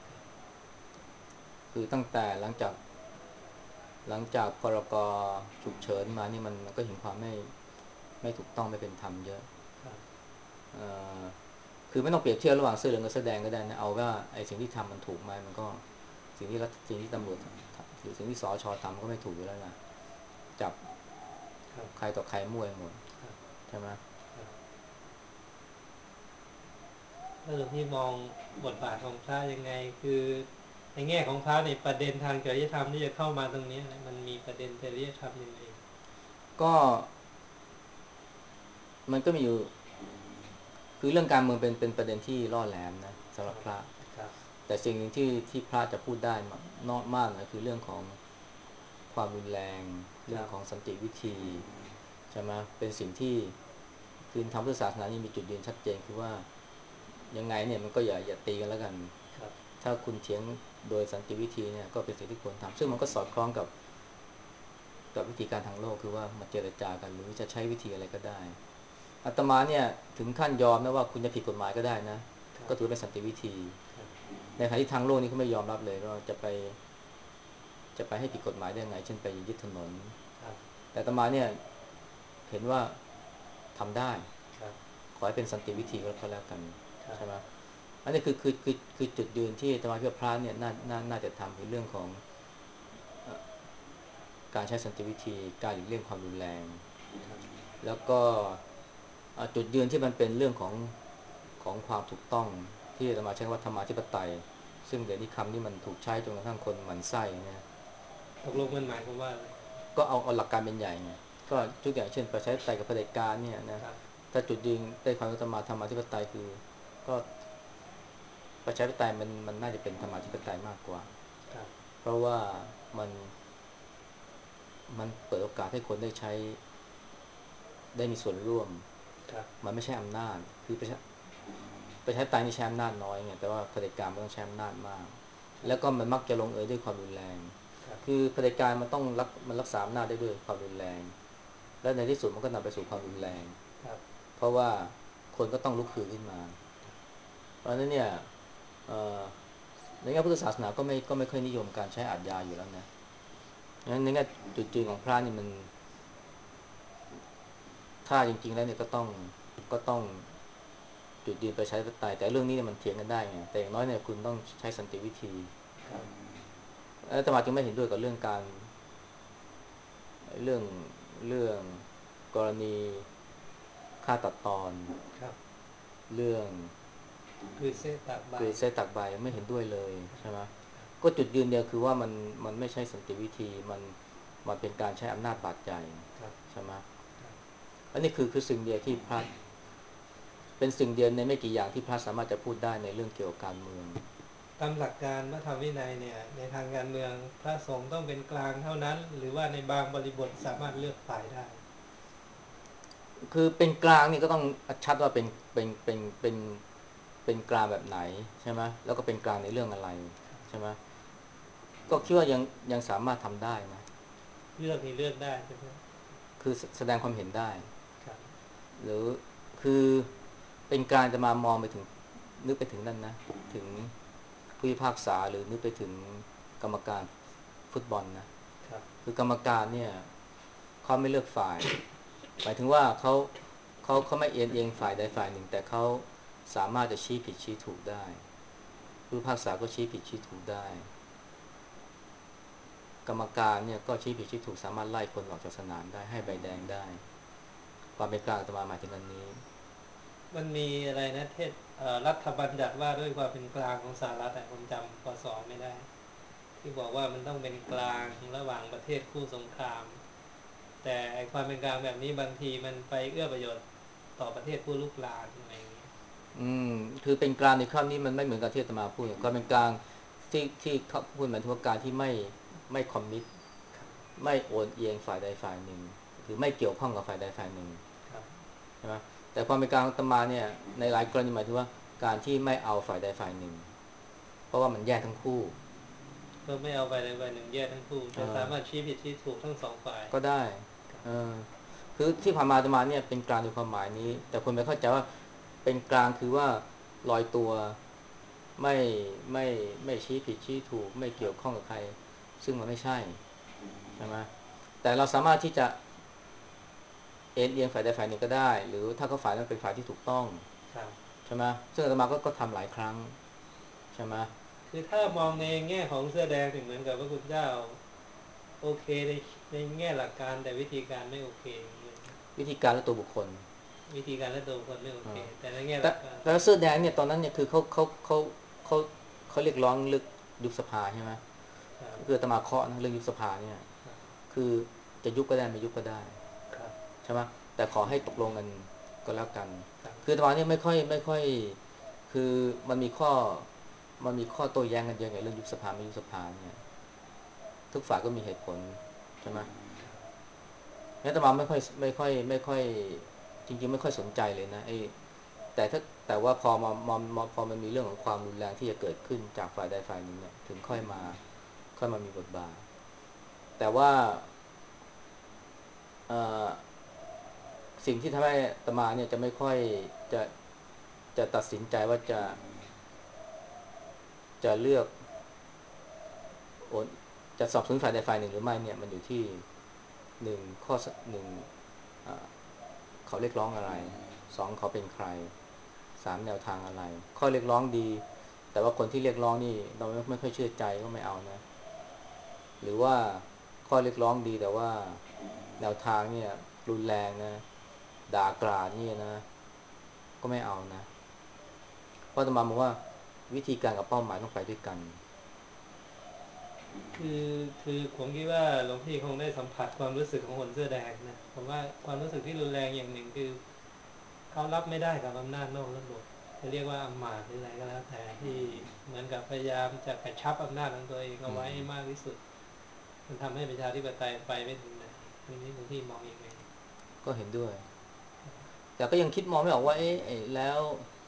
คือตั้งแต่หลังจากหลังจากพรกฉุกเฉินมานี่มันมันก็เห็นความไม่ไม่ถูกต้องไม่เป็นธรรมเยอะเอ่อคือไม่ต้องเปรียบเทียบระหว่างเสื้อเหลืองกับเสื้อแดงก็ได้นะเอาว่าไอ้สิ่งที่ทำมันถูกไหมมันก็สิ่งที่รัฐสิ่งที่ตำรวจหรือสิ่งที่สชทำก็ไม่ถูกอยู่แล้วล่ะจับใครต่อใครมั่วหมดใช่ไหมแล้วหลวงพี่มองบทบาทของพระยังไงคือในแง่ของพระในประเด็นทางจริยธรรมที่จะเข้ามาตรงนี้มันมีประเด็นจริยธรรมยังไงก็มันก็มีอยู่คือเรื่องการเมืองเป็นเป็นประเด็นที่ล่อแหลมนะสำหรับพระแต่สิ่งหนึ่งที่ที่พระจะพูดได้นอกมากนะคือเรื่องของความรุนแรงเรื่องของสันติวิธีใช่ไหมเป็นสิ่งที่คือทางพุทธศาสนานี่มีจุดยืนชัดเจนคือว่ายังไงเนี่ยมันก็อย่าอย่าตีกันแล้วกันถ้าคุณเถียงโดยสันติวิธีเนี่ยก็เป็นสิ่งที่ควรทำซึ่งมันก็สอดคล้องกับกับวิธีการทางโลกคือว่ามาเจรจากันหรือจะใช้วิธีอะไรก็ได้อาตมาเนี่ยถึงขั้นยอมนะว่าคุณจะผิดกฎหมายก็ได้นะก็ถือเป็นสันติวิธีในขณะที่ทางโลกนี่เขาไม่ยอมรับเลยว่าจะไปจะไปให้ผิดกฎหมายได้ยังไงเช่นไปยึดถนนแต่อาตมาเนี่ยเห็นว่าทำได้ขอให้เป็นสันติวิธีก็แล้วกันใช่ไหมอันนี้คือคือคือคือจุดยืนที่อาตมาเพื่อพระเนี่ยน่าน่าน่าจะทำคือเรื่องของการใช้สันติวิธีการหลีกเลี่ยงความรุนแรงแล้วก็จุดยืนที่มันเป็นเรื่องของของความถูกต้องที่อาตมาใช้ว่าธรรมาธิปไตยซึ่งเดี๋ยวนี้คำนี้มันถูกใช้จนกระทั่งคนหมั่นไส้เนี่ยตกลงมันหมายความว่าอะไรก็เอาเอาหลักการเป็นใหญ่ไงก็ทุกอย่างเช่นประชาธิปไตยกับเผด็จการเนี่ยนะถ้าจุดยืนในความธรรมาธรรมาธิปไตยคือก็ประชาธิปไตยมันมันน่าจะเป็นธรรมาธิปไตยมากกว่าเพราะว่ามันมันเปิดโอกาสให้คนได้ใช้ได้มีส่วนร่วมครับมันไม่ใช่อำนาจคือประชาประชาธิปไตยนี่ใช้อำนาจน้อยไงแต่ว่าเผด็จการมันต้องใช้อำนาจมากแล้วก็มันมักจะลงเอยด้วยความรุนแรงครับคือเผด็จการมันต้องรักมันรักษาอำนาจได้ด้วยความรุนแรงและในที่สุดมันก็นำไปสู่ความรุนแรงครับเพราะว่าคนก็ต้องลุกฮือขึ้นมาเพราะฉะนั้นเนี่ยในแง่พุทธศาสนาก็ไม่ก็ไม่ค่อยนิยมการใช้อาทยาอยู่แล้วนะงั้นในแง่จุดยืนของพระนี่มันถ้าจริงๆแล้วเนี่ยก็ต้องก็ต้องจุดยืนประชาธิปไตยแต่เรื่องนี้เนี่ยมันเถียงกันได้ไงแต่อย่างน้อยเนี่ยคุณต้องใช้สันติวิธีครับอาตมาจึงไม่เห็นด้วยกับเรื่องการเรื่องเรื่องกรณีฆ่าตัดตอนครับเรื่องคือเส้นตากใบคือเซตักใบไม่เห็นด้วยเลยใช่ไหมก็จุดยืนเดียวคือว่ามันมันไม่ใช่สันติวิธีมันมันเป็นการใช้อำนาจบาดใจครับใช่ไหมครับอันนี้คือคือสิ่งเดียวที่พระเป็นสิ่งเดียวในไม่กี่อย่างที่พระสามารถจะพูดได้ในเรื่องเกี่ยวกับการเมืองตามหลักการพระธรรมวินัยเนี่ยในทางการเมืองพระสงฆ์ต้องเป็นกลางเท่านั้นหรือว่าในบางบริบทสามารถเลือกฝ่ายได้คือเป็นกลางนี่ก็ต้องชัดว่าเป็นเป็นเป็นเป็นเป็นกลางแบบไหนใช่ไหมแล้วก็เป็นกลางในเรื่องอะไรใช่ไหมก็คิดว่ายังยังสามารถทำได้นะเลือกนี่เลือกได้ใช่ไหมคือแสดงความเห็นได้ครับหรือคือเป็นการจะมามองไปถึงนึกไปถึงนั่นนะถึงผู้พิพากษาหรือนึกไปถึงกรรมการฟุตบอลนะครับคือกรรมการเนี่ยเขาไม่เลือกฝ่ายหมายถึงว่าเขาเขาเขาไม่เอียงเอียงฝ่ายใดฝ่ายหนึ่งแต่เขาสามารถจะชี้ผิดชี้ถูกได้ผู้พิพากษาก็ชี้ผิดชี้ถูกได้กรรมการเนี่ยก็ชี้ผิดชี้ถูกสามารถไล่คนออกจากสนามได้ให้ใบแดงได้ความเป็นกลางอาตมาหมายถึงอันนี้มันมีอะไรนะเทศรัฐบัญญัติว่าด้วยความเป็นกลางของสหรัฐแต่ผมจำพศไม่ได้ที่บอกว่ามันต้องเป็นกลางระหว่างประเทศคู่สงครามแต่ความเป็นกลางแบบนี้บางทีมันไปเอื้อประโยชน์ต่อประเทศผู้ลุกรานอะไรอย่างเงี้ยอืมคือเป็นกลางในครั้งนี้มันไม่เหมือนกับที่อาตมาพูดความเป็นกลางที่ที่เขาพูดหมายถึงว่าการที่ไม่ไม่คอมมิตไม่โอนเอียงฝ่ายใดฝ่ายหนึ่งหรือไม่เกี่ยวข้องกับฝ่ายใดฝ่ายหนึ่งครับใช่ไหมแต่ความเป็นกลางของอาตมาเนี่ยในหลายกรณีหมายถึงว่าการที่ไม่เอาฝ่ายใดฝ่ายหนึ่งเพราะว่ามันแย่ทั้งคู่ก็ไม่เอาไปใดฝ่ายหนึ่งแยกทั้งคู่เอจะสาอมารถชี้ผิดชี้ถูกทั้งสองฝ่ายก็ได้เออคือที่ผ่านมาอาตมาเนี่ยเป็นกลางในความหมายนี้แต่คนไม่เข้าใจว่าเป็นกลางคือว่าลอยตัว ไม่ไม่ไม่ชี้ผิดชี้ถูกไม่เกี่ยวข้องกับใครซึ่งมันไม่ใช่ใช่ไหมแต่เราสามารถที่จะเอ็นเอียงฝ่ายใดฝ่ายหนึ่งก็ได้หรือถ้าเขาฝ่ายนั้นเป็นฝ่ายที่ถูกต้องครับใช่ไหมซึ่งอาตมาก็ก็ทำหลายครั้งใช่ไหมคือถ้ามองในแง่ของเสื้อแดงถึงเหมือนกับพระคุณเจ้าโอเคในในแง่หลักการแต่วิธีการไม่โอเควิธีการและตัวบุคคลวิธีการและตัวคนไม่โอเคอ่าแต่ในแง่หแต่ลักการแล้วเสื้อแดงเนี่ยตอนนั้นเนี่ยคือเขาเขาเขาเขาเขาเรียกร้องลึกยุบสภาใช่ไหมครับคืออาตมาเคาะนะเรื่องยุบสภาเนี่ยคือจะยุบก็ได้ไม่ยุบก็ได้ครับใช่ไหมแต่ขอให้ตกลงกันก็แล้วกันครับคือตอนนี้ไม่ค่อยไม่ค่อยคือมันมีข้อมันมีข้อโต้แย้งกันเยอะไงเรื่องยุบสภาไม่ยุบสภาเนี่ยทุกฝ่ายก็มีเหตุผลใช่ไหมงั้นอาตมาไม่ค่อยไม่ค่อยไม่ค่อยจริงๆไม่ค่อยสนใจเลยนะไอ้แต่ถ้าแต่ว่าพอมามามาพอมันมีเรื่องของความรุนแรงที่จะเกิดขึ้นจากฝ่ายใดฝ่ายหนึ่งเนี่ยถึงค่อยมาค่อยมามีบทบาทแต่ว่าเอ่อ สิ่งที่ทำให้อาตมาเนี่ยจะไม่ค่อยจะจะตัดสินใจว่าจะจะเลือกโอนจะสอบสวนฝ่ายใดฝ่ายหนึ่งหรือไม่เนี่ยมันอยู่ที่หนึ่งข้อหนึ่งเขาเรียกร้องอะไรสองเขาเป็นใครสามแนวทางอะไรข้อเรียกร้องดีแต่ว่าคนที่เรียกร้องนี่เราไม่ไม่ค่อยเชื่อใจก็ไม่เอานะหรือว่าข้อเรียกร้องดีแต่ว่าแนวทางเนี่ยรุนแรงนะด่ากราดนี่นะก็ไม่เอานะ เพราะอาตมาบอกว่าวิธีการกับเป้าหมายต้องไปด้วยกันคือคือผมคิดว่าหลวงพี่คงได้สัมผัสความรู้สึกของคนเสื้อแดงนะผมว่าความรู้สึกที่รุนแรงอย่างหนึ่งคือเขารับไม่ได้กับอำนาจนอกระบบจะเรียกว่าอำมาตย์หรืออะไรก็แล้วแต่ที่เหมือนกับพยายามจะกระชับอำนาจของตัวเองเอาอืไว้มมากที่สุดมันทำให้ประชาธิปไตยไปไม่ถึงไหนนี่หลวงพี่มองยังไงก็เห็นด้วยแต่ก็ยังคิดมองไม่ออกว่าเอ๊ะแล้ว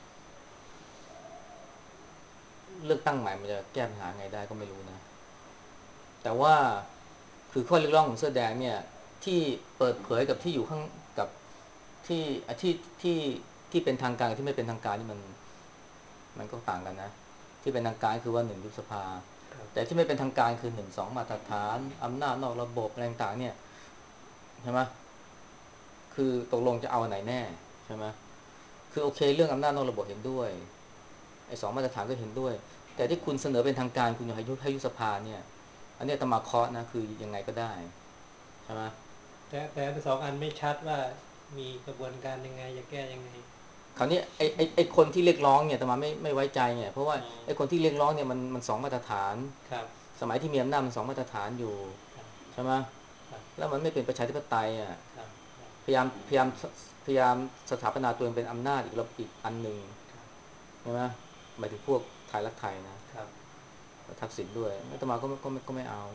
เลือกตั้งใหม่มันจะแก้ปัญหาไงได้ก็ไม่รู้นะแต่ว่าคือข้อเรียกร้องของเสื้อแดงเนี่ยที่เปิดเผยกับที่อยู่ข้างกับที่ที่ที่ที่เป็นทางการกับที่ไม่เป็นทางการนี่มันมันก็ต่างกันนะที่เป็นทางการคือว่าหนึ่งยุบสภาแต่ที่ไม่เป็นทางการคือหนึ่งสองมาตรฐานอำนาจนอกระบบอะไรต่างๆเนี่ยใช่ไหมคือตกลงจะเอาไหนแน่ใช่ไหมคือโอเคเรื่องอำนาจนอกระบบเห็นด้วยไอ้สองมาตรฐานก็เห็นด้วยแต่ที่คุณเสนอเป็นทางการคุณอยากให้ยุบให้ยุบสภาเนี่ยอันนี้ตมาเคาะนะคือยังไงก็ได้ใช่ไหมแต่แต่สองอันไม่ชัดว่ามีกระบวนการยังไงจะแก้ยังไงคราวนี้ไอ้ไอ้ไอ้คนที่เรียกร้องเนี่ยตมาไม่ไม่ไว้ใจเนี่ยเพราะว่าไอ้คนที่เรียกร้องเนี่ยมันมันสองมาตรฐานครับสมัยที่มีอำนาจมันสองมาตรฐานอยู่ใช่ไหมแล้วมันไม่เป็นประชาธิปไตยอ่ะพยายามพยายามพยายามสถาปนาตัวเองเป็นอำนาจอีกระอีกอันหนึ่งใช่ไหมหมายถึงพวกไทยรักไทยนะทักษิณด้วยอาตมาก็ก็ไม่ก็ไม่เอา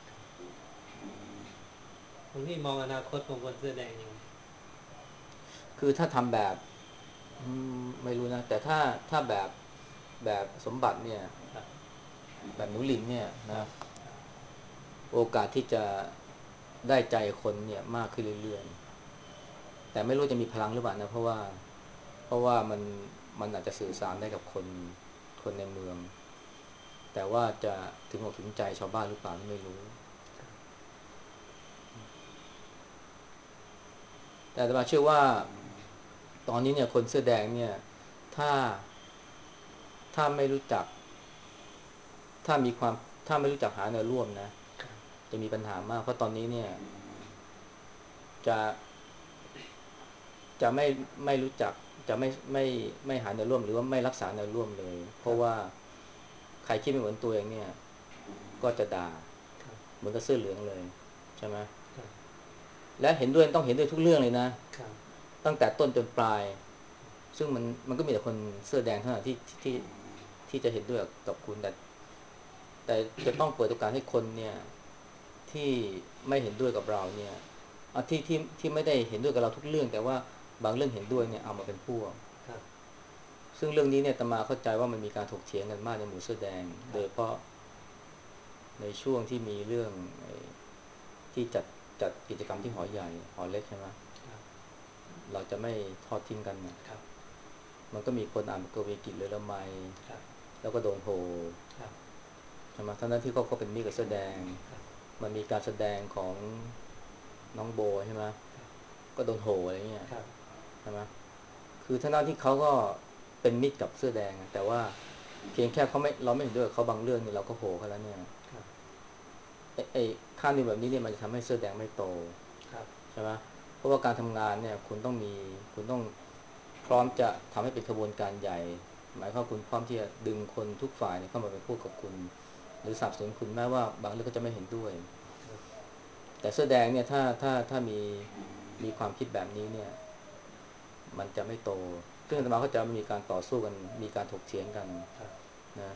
คุณพี่มองอนาคตของคนเสื้อแดงยังไงคือถ้าทำแบบไม่รู้นะแต่ถ้าถ้าแบบแบบสมบัติเนี่ยแบบหนูหลินเนี่ยนะโอกาสที่จะได้ใจคนเนี่ยมากขึ้นเรื่อยๆแต่ไม่รู้จะมีพลังหรือเปล่านะเพราะว่าเพราะว่ามันมันอาจจะสื่อสารได้กับคนคนในเมืองแต่ว่าจะถึงอกถึงใจชาวบ้านหรือเปล่าไม่รู้แต่อาตมาเชื่อว่าตอนนี้เนี่ยคนเสื้อแดงเนี่ยถ้าถ้าไม่รู้จักถ้ามีความถ้าไม่รู้จักหาแนวร่วมนะจะมีปัญหามากเพราะตอนนี้เนี่ยจะจะไม่ไม่รู้จักจะไม่ไม่ไม่หาแนวร่วมหรือว่าไม่รักษาแนวร่วมเลยเพราะว่าใครคิดไม่เหมือนตัวเองเนี่ยก็จะด่าเหมือนกับเสื้อเหลืองเลยใช่ไหมและเห็นด้วยต้องเห็นด้วยทุกเรื่องเลยนะตั้งแต่ต้นจนปลายซึ่งมันมันก็มีแต่คนเสื้อแดงเท่านั้นที่ที่ที่จะเห็นด้วยกับคุณแต่แต่จะต้องเปิดโอกาสให้คนเนี่ยที่ไม่เห็นด้วยกับเราเนี่ยที่ที่ที่ไม่ได้เห็นด้วยกับเราทุกเรื่องแต่ว่าบางเรื่องเห็นด้วยเนี่ยเอามาเป็นพวกซึ่งเรื่องนี้เนี่ยอาตมาเข้าใจว่ามันมีการถกเถียงกันมากในหมู่เสื้อแดงโดยเฉพาะในช่วงที่มีเรื่องที่จัดจัดกิจกรรมที่หอใหญ่หอเล็กใช่ไหมเราจะไม่ทอดทิ้งกันนะมันก็มีคนอ่านกวีกิจเลยละไมแล้วก็โดนโหใช่ไหมทั้งนั้นที่เขาเขาเป็นมิตรกับเสื้อแดงมันมีการแสดงของน้องโบใช่ไหมก็โดนโหอะไรเงี้ยใช่ไหมคือทั้งนั้นที่เขาก็เป็นมิตรกับเสื้อแดงแต่ว่าเพียงแค่เขาไม่เราไม่เห็นด้วยเขาบางเรื่องนี่เราก็โหเขาแล้วเนี่ยไอ้ไอ้ค่านิยมแบบนี้เนี่ยมันจะทำให้เสื้อแดงไม่โตใช่ไหมเพราะว่าการทำงานเนี่ยคุณต้องมีคุณต้องพร้อมจะทำให้เป็นขบวนการใหญ่หมายความคุณพร้อมที่จะดึงคนทุกฝ่ายเข้ามาเป็นพวกกับคุณหรือสนับสนุนคุณแม้ว่าบางเรื่องก็จะไม่เห็นด้วยแต่เสื้อแดงเนี่ยถ้าถ้าถ้ามีมีความคิดแบบนี้เนี่ยมันจะไม่โตซึ่งอาตมาก็จะมีการต่อสู้กันมีการถกเถียงกันนะ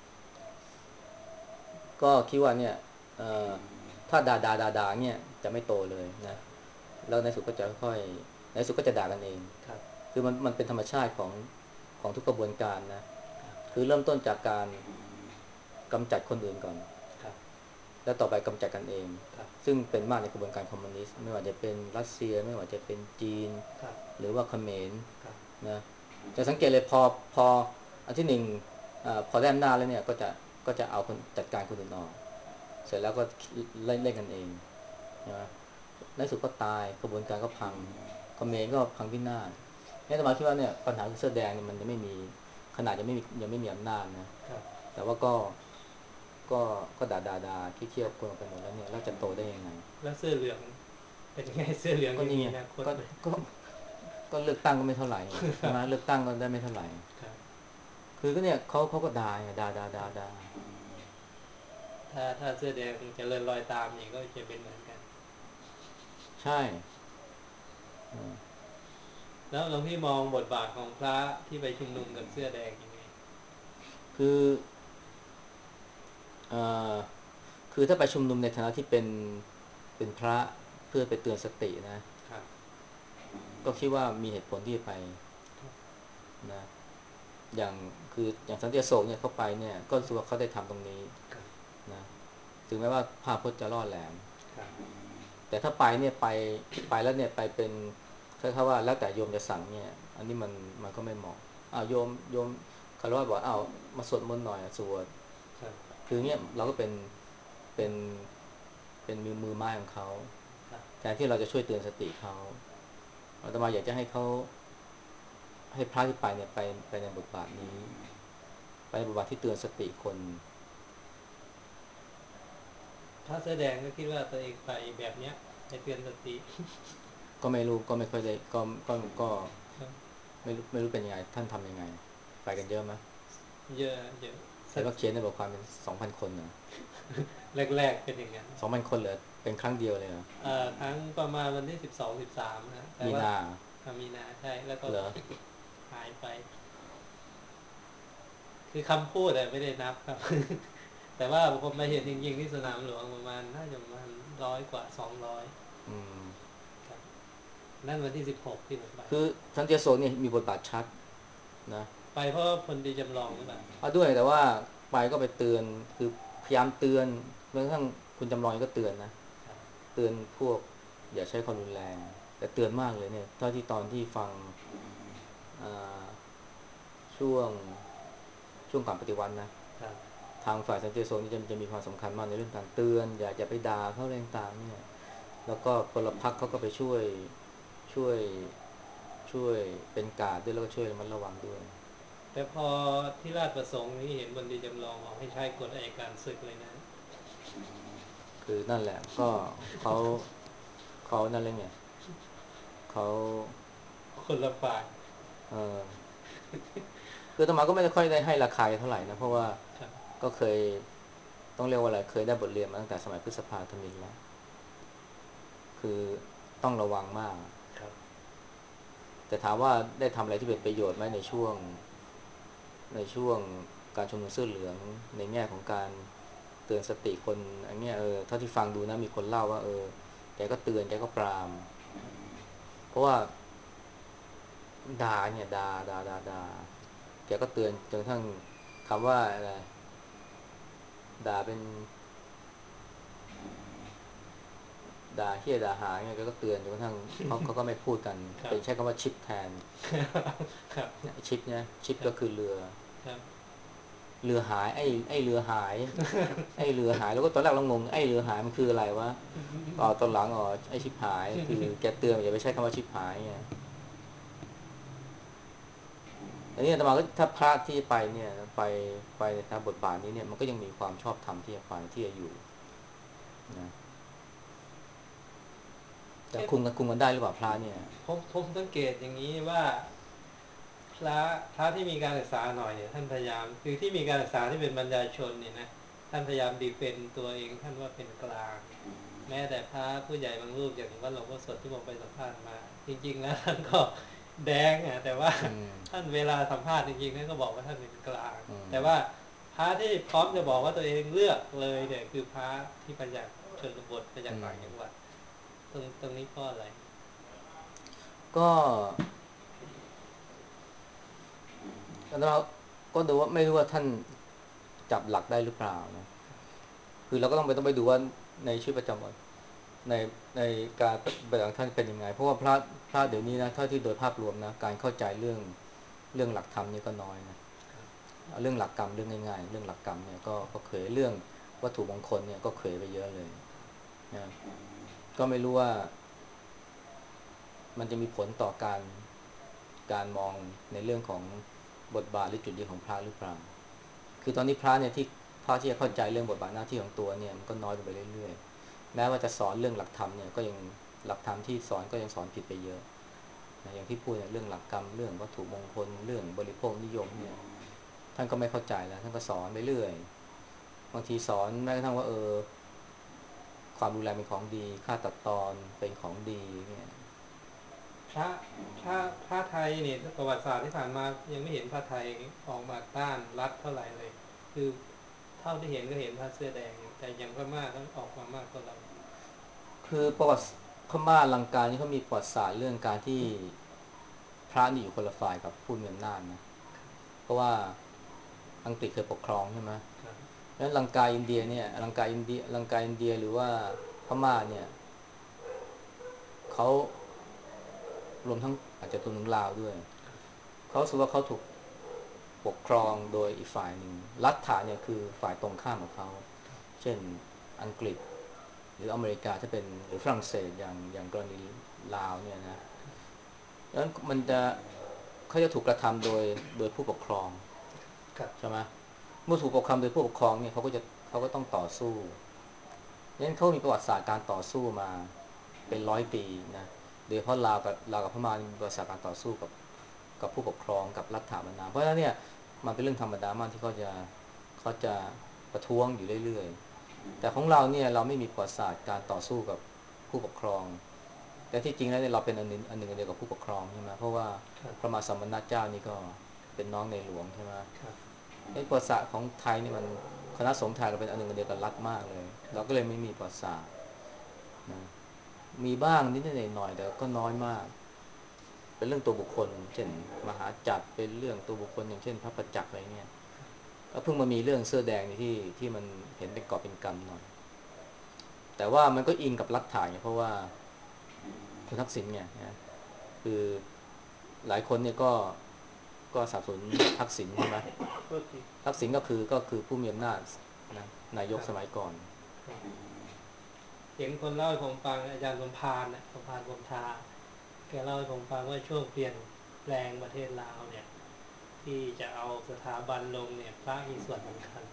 ก็คิดว่าเนี่ยถ้าด่าด่าด่าด่าเนี่ยจะไม่โตเลยนะแล้วในสุดก็จะค่อยในสุดก็จะด่ากันเองคือมันมันเป็นธรรมชาติของของทุกกระบวนการนะคือเริ่มต้นจากการกำจัดคนอื่นก่อนแล้วต่อไปกำจัดกันเองซึ่งเป็นมากในกระบวนการคอมมิวนิสต์ไม่ว่าจะเป็นรัสเซียไม่ว่าจะเป็นจีนหรือว่าเขมรนะจะสังเกตเลยพอพออันที่หนึ่งพอได้อำนาจแล้วเนี่ยก็จะก็จะเอาคนจัดการคนอื่นออกเสร็จแล้วก็เล่นเล่นกันเองนะในสุดก็ตายกระบวนการก็พังเขมรก็พังพินาศนี่สมาคิดว่าเนี่ยปัญหาเสื้อแดงเนี่ยมันจะไม่มีขนาดยังไม่มียังไม่มีอำนาจนะแต่ว่าก็ก็ก็ด่าด่าด่าขี้เที่ยวคนออกไปหมดแล้วเนี่ยแล้วจะโตได้ยังไงแล้วเสื้อเหลืองเป็นยังไงเสื้อเหลืองยังมีอนาคตก็ก็ก็เลือกตั้งก็ไม่เท่าไหร่ใช่ไหมเลือกตั้งก็ได้ไม่เท่าไหร่คือก็เนี่ยเขาเขาก็ด่าด่าด่าด่าด่าถ้าถ้าเสื้อแดงจะเลื่อนลอยตามนี่ก็จะเป็นเหมือนกันใช่แล้วหลวงพี่มองบทบาทของพระที่ไปชุมนุมกับเสื้อแดงยังไงคือเอ่อคือถ้าไปชุมนุมในฐานะที่เป็นเป็นพระเพื่อไปเตือนสตินะครับก็คิดว่ามีเหตุผลที่จะไปนะอย่างคืออย่างสันติอโศกเนี่ยเขาไปเนี่ยก็รู้สึกว่าเขาได้ทำตรงนี้นะถึงแม้ว่าภาพพจน์จะล่อแหลมแต่ถ้าไปเนี่ยไปไปแล้วเนี่ยไปเป็นคล้ายๆว่าแล้วแต่โยมจะสั่งเนี่ยอันนี้มันมันก็ไม่เหมาะอ้าวโยมโยมคารวะบอกอ้าวมาสวดมนต์หน่อยสวดคือเนี่ยเราก็เป็นเป็นเป็นมือมือไม้ของเขาแทนที่เราจะช่วยเตือนสติเขาอาตมาอยากจะให้เขาให้พระที่ไปเนี่ยไปไปในบทบาทนี้ไปในบทบาทที่เตือนสติคนพระแสดงก็คิดว่าตัวเองไปแบบเนี้ยไปเตือนสติก็ไม่รู้ก็ไม่ค่อยได้ก็ก็ก็ไม่รู้ไม่รู้เป็นยังไงท่านทำยังไงไปกันเยอะไหมเยอะเยอะเห็นว่าเขียนในบทความเป็นสองพันคนเหรอแรกๆเป็นอย่างนั้นสองพันคนเหรอเป็นครั้งเดียวเลยเหรอเอ่อครั้งประมาณวันที่สิบสองสิบสามนะแต่ว่ามีนามีนาใช่แล้วก็เหรอหายไปคือคำพูดไม่ได้นับครับแต่ว่าผมมาเห็นจริงๆที่สนามหลวงประมาณน่าจะประมาณร้อยกว่าสองร้อยอืมครับนั่นวันที่สิบหกที่ผมไปคือสันติอโศกเนี่ยมีบทบาทชัดนะไปเพราะพลดีจำลองหรือเปล่าเอาด้วยแต่ว่าไปก็ไปเตือนคือพยายามเตือนแม้กระทั่งคุณจำลองก็เตือนนะเตือนพวกอย่าใช้ความรุนแรงแต่เตือนมากเลยเนี่ยเท่าที่ตอนที่ฟังช่วงช่วงก่อนปฏิวัตินะทางฝ่ายสันติโซนนี่จะจะมีความสำคัญมากในเรื่องการเตือนอย่าอย่าไปด่าเขาแรงต่างเนี่ยแล้วก็พลพรรคเขาก็ไปช่วยช่วยช่วยเป็นการ์ดด้วยแล้วก็ช่วยระมัดระวังด้วยแต่พอที่ราชประสงค์นี้เห็นบนดีจำลองออกให้ใช้กฎอัยการศึกเลยนะคือนั่นแหละก็เขาเขานั่นเลยไงเขาคนละฝ่ายเออคืออาตมาก็ไม่ได้ค่อยได้ให้ราคาเท่าไหร่นะเพราะว่าก็เคยต้องเรียกว่าอะไรเคยได้บทเรียนมาตั้งแต่สมัยพฤษภาธมิฬแล้วคือต้องระวังมากแต่ถามว่าได้ทำอะไรที่เป็นประโยชน์ไหมในช่วงในช่วงการชุมนุมเสื้อเหลืองในแง่ของการเตือนสติคนอันเนี้ยเออเท่าที่ฟังดูนะมีคนเล่าว่าเออแกก็เตือนแกก็ปรามเพราะว่าด่าเนี่ยด่าด่าด่าด่าแกก็เตือนจนกระทั่งคำว่าอะไรด่าเป็นด่าเฮี้ยด่าหาเนี่ยแกก็เตือนจนกระทั่งเขาเขาก็ไม่พูดกันเป็นใช้คำว่าชิปแทนชิปเนี่ยชิปก็คือเรือเรือหายไอ้ไอ้เรือหายไอ้เรือหายแล้วก็ตอนแรกเรางงไอ้เรือหายมันคืออะไรวะต่อตอนหลังอ๋อไอ้ชิปหายคือแกเตือนอย่าไปใช้คำว่าชิปหายไงอันนี้อาตมาก็ถ้าพระที่ไปเนี่ยไปไปในทางบทบาทนี้เนี่ยมันก็ยังมีความชอบธรรมที่จะไปที่จะอยู่นะแต่คุมกันคุมกันได้หรือเปล่าพระเนี่ยผมผมสังเกตอย่างนี้ว่าพระพระที่มีการศึกษาหน่อยเนี่ยท่านพยายามคือที่มีการศึกษาที่เป็นบรรดาชนเนี่ยนะท่านพยายามดีเฟนต์ตัวเองท่านว่าเป็นกลางแม้แต่พระผู้ใหญ่บางรูปอย่างว่าหลวงพ่อสดที่ผมไปสัมภาษณ์มาจริงๆแล้วท่านก็แดงอ่ะแต่ว่าท่านเวลาสัมภาษณ์จริงๆท่านก็บอกว่าท่านเป็นกลางแต่ว่าพระที่พร้อมจะบอกว่าตัวเองเลือกเลยเนี่ยคือพระที่มาจากชนบทมาจากต่างจังหวัดตรงตรงนี้ก็อะไรก็เราก็ดูว่าไม่รู้ว่าท่านจับหลักได้หรือเปล่านะคือเราก็ต้องไปต้องไปดูว่าในชีวิตประจำวันในในการปฏิบัติของท่านเป็นยังไงเพราะว่าพระพระเดี๋ยวนี้นะเท่าที่โดยภาพรวมนะการเข้าใจเรื่องเรื่องหลักธรรมนี่ก็น้อยนะเรื่องหลักกรรมเรื่องง่ายๆเรื่องหลักกรรมเนี่ยก็ก็เขยเรื่องวัตถุมงคลเนี่ยก็เขยไปเยอะเลยนะก็ไม่รู้ว่ามันจะมีผลต่อการการมองในเรื่องของบทบาทหรือจุดยืนของพระหรือเปล่าคือตอนนี้พระเนี่ยที่พระที่จะเข้าใจเรื่องบทบาทหน้าที่ของตัวเนี่ยมันก็น้อยลงไปเรื่อยๆแม้ว่าจะสอนเรื่องหลักธรรมเนี่ยก็ยังหลักธรรมที่สอนก็ยังสอนผิดไปเยอะนะอย่างที่พูดเนี่ยเรื่องหลักกรรมเรื่องวัตถุมงคลเรื่องบริโภคนิยมเนี่ยท่านก็ไม่เข้าใจแล้วท่านก็สอนไปเรื่อยบางทีสอนแม้กระทั่งว่าเออความรุนแรงเป็นของดีฆ่าตัดตอนเป็นของดีเนี่ยพระพระพระไทยเนี่ยประวัติศาสตร์ที่ผ่านมายังไม่เห็นพระไทยออกมาต้านรัฐเท่าไหร่เลยคือเท่าที่เห็นก็เห็นพระเสื้อแดงแต่ยังพม่าต้องออกมามากกว่าเราคือประวัติพม่าลังกานี่เขามีประวัติศาสตร์เรื่องการที่พระนี่อยู่คนละฝ่ายกับผู้มีอำนาจนะเพราะว่าอังกฤษเคยปกครองใช่ไหมแล้วลังกาอินเดียเนี่ยลังกาอินเดียลังกาอินเดียหรือว่าพม่าเนี่ยเขารวมทั้งอาจจะตัวหนึ่งลาวด้วยเขาสึกว่าเขาถูกปกครองโดยอีกฝ่ายหนึ่งรัฐะเนี่ยคือฝ่ายตรงข้ามของเขาเช่นอังกฤษหรืออเมริกาถ้าเป็นหรือฝรั่งเศสอย่างอย่างกรณีลาวเนี่ยนะแล้วมันจะเขาจะถูกกระทำโดยโดยผู้ปกครองใช่ไหมเมื่อถูกปกครองโดยผู้ปกครองเนี่ยเขาก็จะเขาก็ต้องต่อสู้งั้นเขามีประวัติศาสตร์การต่อสู้มาเป็นร้อยปีนะโดยเฉพาะลาวกับลาวกับพม่ามีประวัติศาสตร์การต่อสู้กับกับผู้ปกครองกับรัฐาบรรดาเพราะฉะนั้นเนี่ยมันเป็นเรื่องธรรมดามากที่เขาจะเขาจะประท้วงอยู่เรื่อยๆแต่ของเราเนี่ยเราไม่มีประวัติศาสตร์การต่อสู้กับผู้ปกครองแต่ที่จริงแล้วเนี่ยเราเป็นอันหนึ่งอันหนึ่งอันเดียวกับผู้ปกครองใช่ไหมเพราะว่าพระมหาสมณเจ้านี่ก็เป็นน้องในหลวงใช่ไหมไอ้ประวัติศาสตร์ของไทยนี่มันคณะสงฆ์ไทยเราเป็นอันหนึ่งอันเดียวกับรัฐมากเลยเราก็เลยไม่มีประวัติศาสตร์นะมีบ้างนิดหน่อยๆแต่ก็น้อยมากเป็นเรื่องตัวบุคคลเช่นมหาจักรเป็นเรื่องตัวบุคคลอย่างเช่นพระประจักษ์อะไรเงี้ยก็เพิ่งมามีเรื่องเสื้อแดงนี่ที่ที่มันเห็นเป็นกอบเป็นกำหน่อยแต่ว่ามันก็อิงกับรัฐถ่ายเพราะว่าคุณทักษิณไงนะคือหลายคนเนี่ยก็ก็สนับสนุนทักษิณใช่ไหมทักษิณก็คือก็คือผู้มีอำนาจนะนายกสมัยก่อนเห็นคนเล่าให้ผมฟังอาจารย์สมภารนะสมภารพรหมทาแกเล่าให้ผมฟังว่าช่วงเปลี่ยนแปลงประเทศลาวเนี่ยที่จะเอาสถาบันลงเนี่ยพระมีส่วนสำคัญ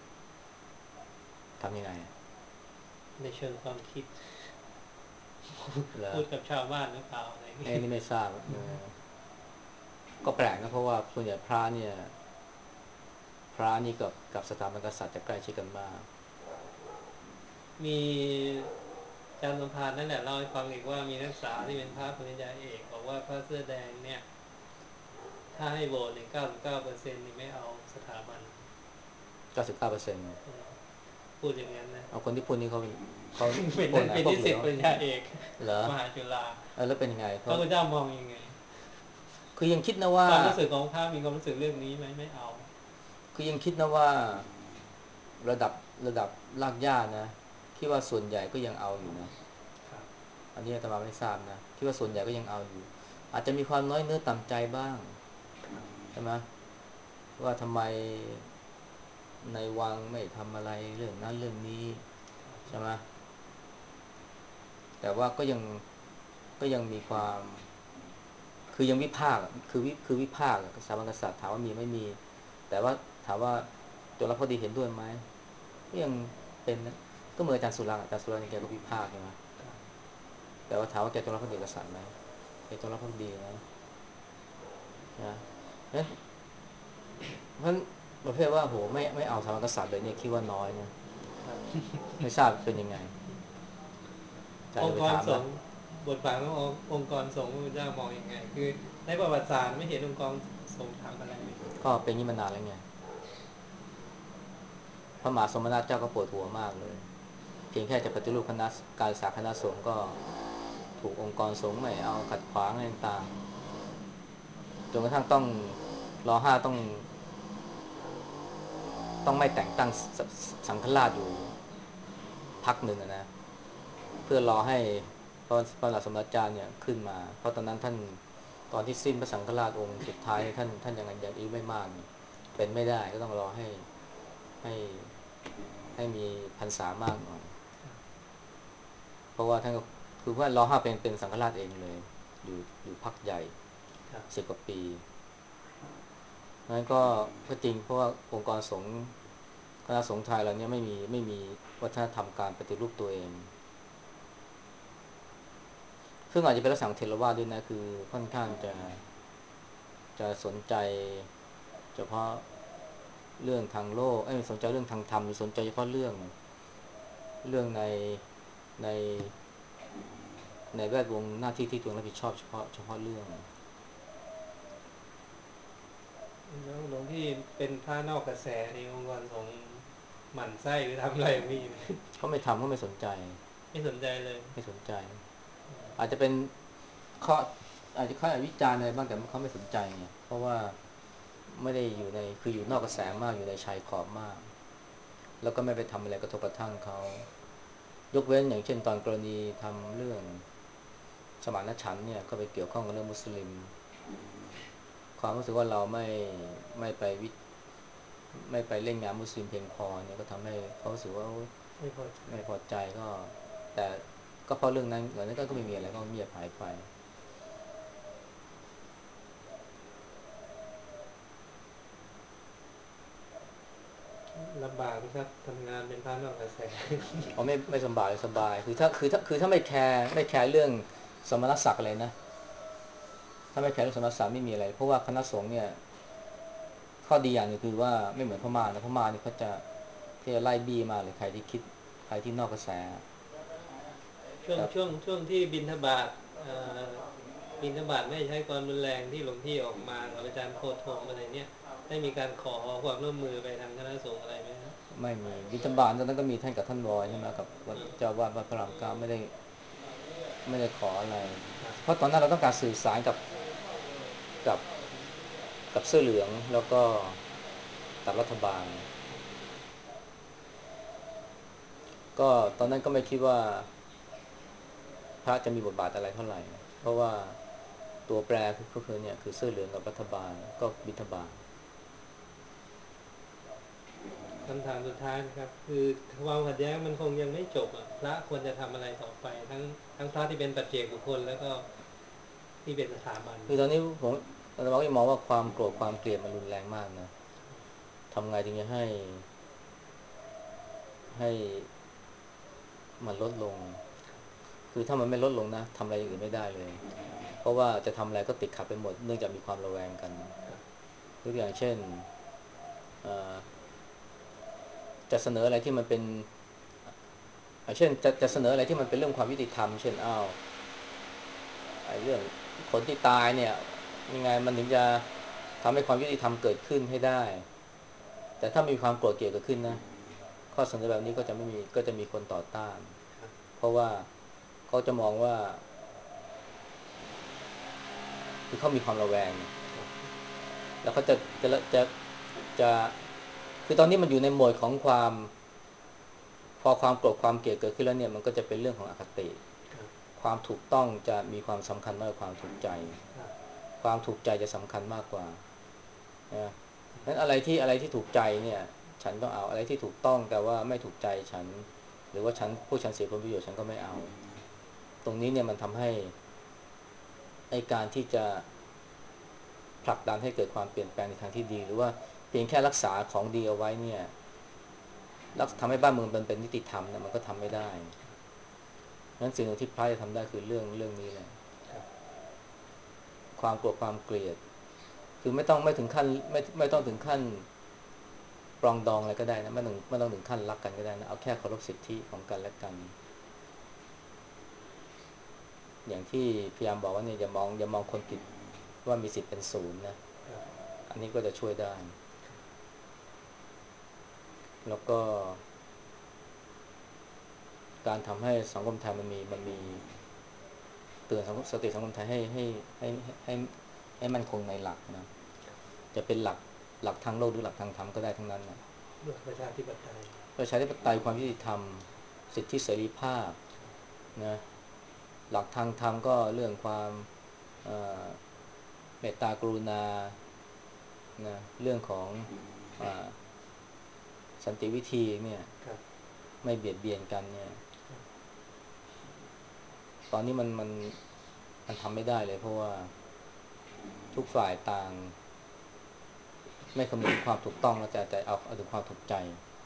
ทำยังไงในเชิงความคิดเหรอพูดกับชาวบ้านหรือเปล่าอะไรเอ้นี้นี่ไม่ทราบก็แปลกนะเพราะว่าส่วนใหญ่พระเนี่ยพระนี่กับกับสถาบันกษัตริย์จะใกล้ชิดกันมากมีอาจารย์สมภารนั่นแหละเล่าให้ฟังอีกว่ามีนักศึกษาที่เป็นพระปริญญาเอกบอกว่าพระเสื้อแดงเนี่ยถ้าให้โหวตเนี่ยเก้าสิบเก้าเปอร์เซ็นต์นี่ไม่เอาสถาบันเก้าสิบเก้าเปอร์เซ็นต์พูดอย่างนั้นนะเอาคนที่พูดนี่เขาเขาเป็นพวกไหนเป็นนิพวกเหลือสิตปริญญาเอกเหรอมหาจุฬาเออแล้วเป็นยังไงพระเขาพุทธเจ้ามองยังไงคือยังคิดนะว่าความรู้สึกของพระมีความรู้สึกเรื่องนี้ไหมไม่เอาคือยังคิดนะว่าระดับระดับรากหญ้านะคิดว่าส่วนใหญ่ก็ยังเอาอยู่นะอันนี้อาตมาไม่ทราบนะคิดว่าส่วนใหญ่ก็ยังเอาอยู่อาจจะมีความน้อยเนื้อต่ำใจบ้างใช่ไหมว่าทำไมในวังไม่ทำอะไรเรื่องนั้นเรื่องนี้ใช่ไหมแต่ว่าก็ยังก็ยังมีความคือยังวิพากษ์คือวิคือวิพากษ์สถาบันกษัตริย์ถามว่ามีไม่มีแต่ว่าถามว่าจงรักภักดีเห็นด้วยไหมก็ยังเป็นนะก็เหมือนอาจารย์สุรักษ์อาจารย์สุรักษ์นี่แกก็วิพากษ์ใช่ไหมแต่ว่าถามว่าแกจงรักภักดีกษัตริย์ไหมแกจงรักภักดีนะนะเพราะฉะนั้นเพราะฉะนั้นประเภทว่าโหไม่ไม่เอาสถาบันกษัตริย์เลยเนี่ยคิดว่าน้อยนะไม่ทราบเป็นยังไงอาจารย์องจะไปถามนะค์กรสงฆ์บทบาทขององค์กรสงฆ์พระพุทธเจ้ามองยังไงคือในประวัติศาสตร์ไม่เห็นองค์กรสงฆ์ทำอะไรเลยก็เป็นอย่างนี้มานานแล้วไงพระมหาสมณเจ้าก็ปวดหัวมากเลยเพียงแค่จะปฏิรูปคณะการศึกษาคณะสงฆ์ก็ถูกองค์กรสงฆ์ไม่เอาขัดขวางอะไรต่างๆจนกระทั่งต้องรอห้าต้องต้องไม่แต่งตั้งสังฆราชอยู่พักหนึ่งนะเพื่อรอให้พระพระมหาสมณเจ้าเนี่ยขึ้นมาเพราะตอนนั้นท่านตอนที่สิ้นพระสังฆราชองค์สุดท้ายท่านท่านยังยังอายุไม่มากเป็นไม่ได้ก็ต้องรอให้ให้ให้มีพรรษามากหน่อยเพราะว่าท่านก็คือว่ารอห้าเป็นเป็นสังฆราชเองเลยอยู่อยู่พักใหญ่สิบกว่าปีนั้นก็ก็จริงเพราะว่าองค์กรสงฆ์คณะสงฆ์ไทยเราเนี่ยไม่มีไม่มีวัฒนธรรมการปฏิรูปตัวเองซึ่งอาจจะเป็นลักษณะของเทรวาสด้วยนะคือค่อนข้างจะจะสนใจเฉพาะเรื่องทางโลกเอ้ยสนใจเรื่องทางธรรมหรือสนใจเฉพาะเรื่องเรื่องในในในแวดวงหน้าที่ที่ตัวเองรับผิดชอบเฉพาะเฉพาะเรื่องแล้วหลวงพี่เป็นพระนอกกระแสในองค์กรสงฆ์หมั่นไส้หรือทำอะไรมีไหมเขาไม่ทำเขาไม่สนใจไม่สนใจเลยไม่สนใจอาจจะเป็นข้ออาจจะเขาอาจวิจารณ์อะไรบ้างแต่เขาไม่สนใจไงเพราะว่าไม่ได้อยู่ในคืออยู่นอกกระแสมากอยู่ในชายขอบมากแล้วก็ไม่ไปทำอะไรกระทบกระทั่งเขายกเว้นอย่างเช่นตอนกรณีทำเรื่องสมานฉันท์เนี่ยก็ไปเกี่ยวข้องกับเรื่องมุสลิมความรู้สึกว่าเราไม่ไม่ไปวิไม่ไปเล่นงานมุสลิมเพียงพอเนี่ยก็ทำให้เขารู้สึกว่าไม่พอใจไม่พอใจก็แต่ก็เพราะเรื่องนั้นหลังจากนั้นก็ไม่มีอะไรก็เงียบหายไปลำบากไหมครับทำงานเป็นพระนอกกระแสอ๋อไม่ไม่สบายสบายคือถ้าคือถ้าคือถ้าไม่แคร์ไม่แคร์เรื่องสมณศักดิ์อะไรนะถ้าไม่แคร์เรื่องสมณศักดิ์ไม่มีอะไรเพราะว่าคณะสงฆ์เนี่ยข้อดีอย่างหนึงคือว่าไม่เหมือนพม่านะพม่าเนี่ยเขาจะที่จะไล่บี้มาเลยใครที่คิดใครที่นอกกระแสช่วงแต่ช่วงช่วงที่บิณฑบาตเอ่อบิณฑบาตไม่ใช้ความรุนแรงที่หลวงพี่ออกมากับอาจารย์โคธมอะไรเนี่ยได้มีการขอความร่วมมือไปทางคณะสงฆ์อะไรไหมครับไม่มีบิณฑบาตตอนนั้นก็มีท่านกับท่านบอยใช่ไหมกับวัดเจ้าวาดวัดพระรามเก้าไม่ได้ไม่ได้ขออะไรเพราะตอนนั้นเราต้องการสื่อสารกับกับกับเสื้อเหลืองแล้วก็กับรัฐบาลก็ตอนนั้นก็ไม่คิดว่า พระจะมีบทบาทอะไรเท่าไหร่เพราะว่าตัวแปรก็คือเนี่ยคือเสื้อเหลืองกับรัฐบาลก็บิณฑบาตคำถามสุดท้ายนะครับคือความขัดแย้งมันคงยังไม่จบอ่ะพระควรจะทำอะไรต่อไปทั้งทั้งพระที่เป็นปัจเจกบุคคลแล้วก็ที่เป็นสถาบันคือตอนนี้ผมเราก็มองว่าความโกรธความเกลียดมันรุนแรงมากนะทำไงถึงจะให้ให้มันลดลงคือถ้ามันไม่ลดลงนะทำอะไรอย่างอื่นไม่ได้เลยเพราะว่าจะทำอะไรก็ติดขัดไปหมดเนื่องจากมีความระแวงกันยกตัวอย่างเช่นจะเสนออะไรที่มันเป็นเช่นจะจะเสนออะไรที่มันเป็นเรื่องความยุติธรรมเช่นอ้าวไอ้เรื่องคนที่ตายเนี่ยยังไงมันถึงจะทำให้ความยุติธรรมเกิดขึ้นให้ได้แต่ถ้ามีความโกรธเกลียดเกิดขึ้นนะข้อเสนอแบบนี้ก็จะไม่มีก็จะมีคนต่อต้านเพราะว่าเขาจะมองว่าคือเขามีความระแวงแล้วเขาจะจะจะจะคือตอนนี้มันอยู่ในโหมดของความพอความโกรธความเกลียดเกิดขึ้นแล้วเนี่ยมันก็จะเป็นเรื่องของอคติความถูกต้องจะมีความสำคัญมากกว่าความถูกใจความถูกใจจะสำคัญมากกว่านะนั้นอะไรที่อะไรที่ถูกใจเนี่ยฉันต้องเอาอะไรที่ถูกต้องแต่ว่าไม่ถูกใจฉันหรือว่าฉันผู้ฉันเสียผลประโยชน์ฉันก็ไม่เอาตรงนี้เนี่ยมันทำให้ไอการที่จะผลักดันให้เกิดความเปลี่ยนแปลงในทางที่ดีหรือว่าเพียงแค่รักษาของดีเอาไว้เนี่ยรักทำให้บ้านเมืองมันเป็นนิติธรรมเนี่ยมันก็ทำไม่ได้นั้นสิ่งที่พระจะทำได้คือเรื่องเรื่องนี้แหละความกลัวความเกลียดคือไม่ต้องไม่ถึงขั้นไม่ไม่ต้องถึงขั้นปรองดองอะไรก็ได้นะไม่ต้องไม่ต้องถึงขั้นรักกันก็ได้นะเอาแค่เคารพสิทธิของกันและกันอย่างที่พยายามบอกว่าเนี่ยอย่ามองอย่ามองคนผิดว่ามีสิทธิ์เป็นศูนย์นะอันนี้ก็จะช่วยได้แล้วก็การทำให้สังคมไทยมันมีมันมีเตือนสังคมสติสังคมไทยให้ให้ให้ให้ให้มั่นคงในหลักนะจะเป็นหลักหลักทางโลกหรือหลักทางธรรมก็ได้ทั้งนั้นนะหลักประชาธิปไตยประชาธิปไตยความยุติธรรมสิทธิเสรีภาพนะหลักทางธรรมก็เรื่องความเมตตากรุณานะเรื่องของอสันติวิธีเนี่ยไม่เบียดเบียนกันเนี่ยตอนนี้มันมันมันทำไม่ได้เลยเพราะว่าทุกฝ่ายต่างไม่คำนึงถึงความถูกต้องแล้วแต่แต่เอาเอาถึงความถูกใจ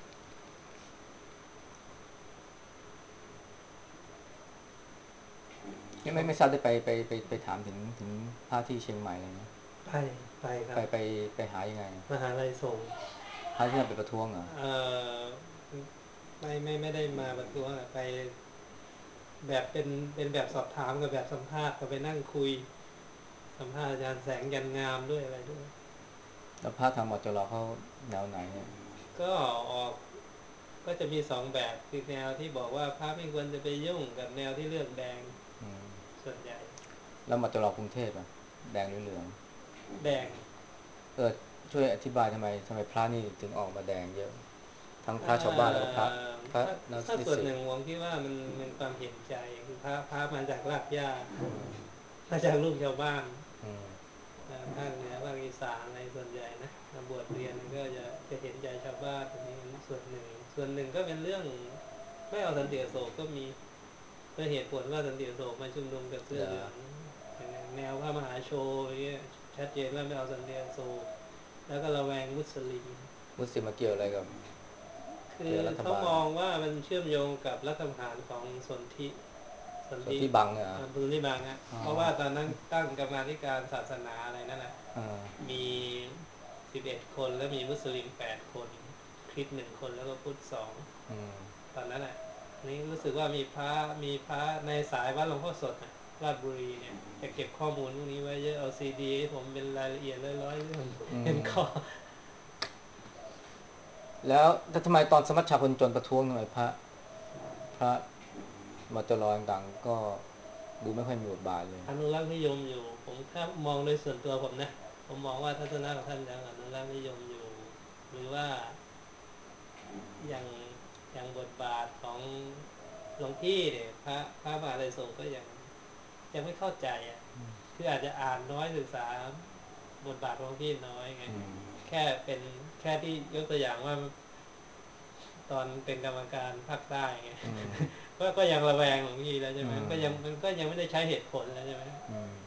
ไม่ไม่ไม่ทราบได้ไปไปไปไปถามถึงถึงภาคที่เชียงใหม่เลยนะไปไปคไปรับไปไปหายังไงมหาลัยส่งพาคที่นั่นไปประท้วงเหรอเอ่อไม่ไม่ไม่ได้มาประท้วงไปแบบเป็นเป็นแบบสอบถามกับแบบสัมภาษณ์ก็ไปนั่งคุยสัมภาษณ์อาจารย์แสงยันงามด้วยอะไรด้วยแล้วพาคทางมจรเขาแนวไหนเนี่ยก็ออกก็จะมีสองแบบคือแนวที่บอกว่าพระไม่ควรจะไปยุ่งกับแนวที่เลือกแดงส่วนใหญ่แล้วมาจรกรุงเทพอะแดงหรือเหลืองแดงเออช่วยอธิบายทำไมทำไมพระนี่ถึงออกมาแดงเยอะทั้งพเอ่ระชาวบ้านแล้วก็พระอพระถ้านักถ้านิสิตส่วนหนึ่งผมคิดว่ามันเป็นความเห็นใจคือพระพระมาจากรากหญ้าอืมมาจากลูกชาวบ้านอืมภาคเหนือภาคอีสานอะไรส่วนใหญ่นะมาบวชเรียนก็จะจะเห็นใจชาวบ้านตรงนี้ส่วนหนึ่งส่วนหนึ่งก็เป็นเรื่องไม่เอาสันติอโศกก็มีเพื่อเหตุผลว่าสันติอโศกมาชุมนุมกับเสื้เหรออเหลืองอย่างแนวพระมหาโชว์อย่างเงี้ยชัดเจนว่าไม่เอาสันติอโศกแล้วก็ระแวงมุสลิมมุสลิมมาเกี่ยวอะไรกับคือเกี่ยวรัฐเขาบาลมองว่ามันเชื่อมโยงกับรัฐประหารของสนธิสนธิส่วนที่บังเนี่ยเหรอบุรีบางอ่ะอ๋อเพราะว่าตอนนั้นตั้งกรรมาธิการศาสนาอะไรนั่นแหละอ่ามีสิบเอ็ดคนแล้วมีมุสลิมแปดคนคริสต์หนึ่งคนแล้วก็พุทธสองอืมตอนนั้นแหละนี่รู้สึกว่ามีพระมีพระในสายวัดหลวงพ่อสดนะราชบุรีเนี่ยจะเก็บข้อมูลพวกนี้ไว้เยอะเอาซีดีผมเป็นรายละเอียดร้อยๆเรื่องอืมเป็นข้อแล้วแล้วทำไมตอนสมัชชาคนจนประท้วงทำไมพระพระมาจรต่างๆก็ดูไม่ค่อยมีบทบาทเลยอนุรักษ์นิยมอยู่ผมถ้ามองโดยส่วนตัวผมนะผมมองว่าทัศนะของท่านยังอนุรักษ์นิยมอยู่หรือว่าอย่างอย่างบทบาทของหลวงพี่เนี่ยพระพระมหาไตรสงฆ์ก็ยังยังไม่เข้าใจอ่ะคืออาจจะอ่านน้อยศึกษาบทบาทของหลวงพี่น้อยไงอืมแค่เป็นแค่ที่ยกตัวอย่างว่าตอนเป็นกรรมการภาคใต้ไงอืมก็ก็ยังระแวงหลวงพี่แล้วใช่ไหอืมมันมก็ยังมันก็ยังไม่ได้ใช้เหตุผลแล้วใช่ไหมอืม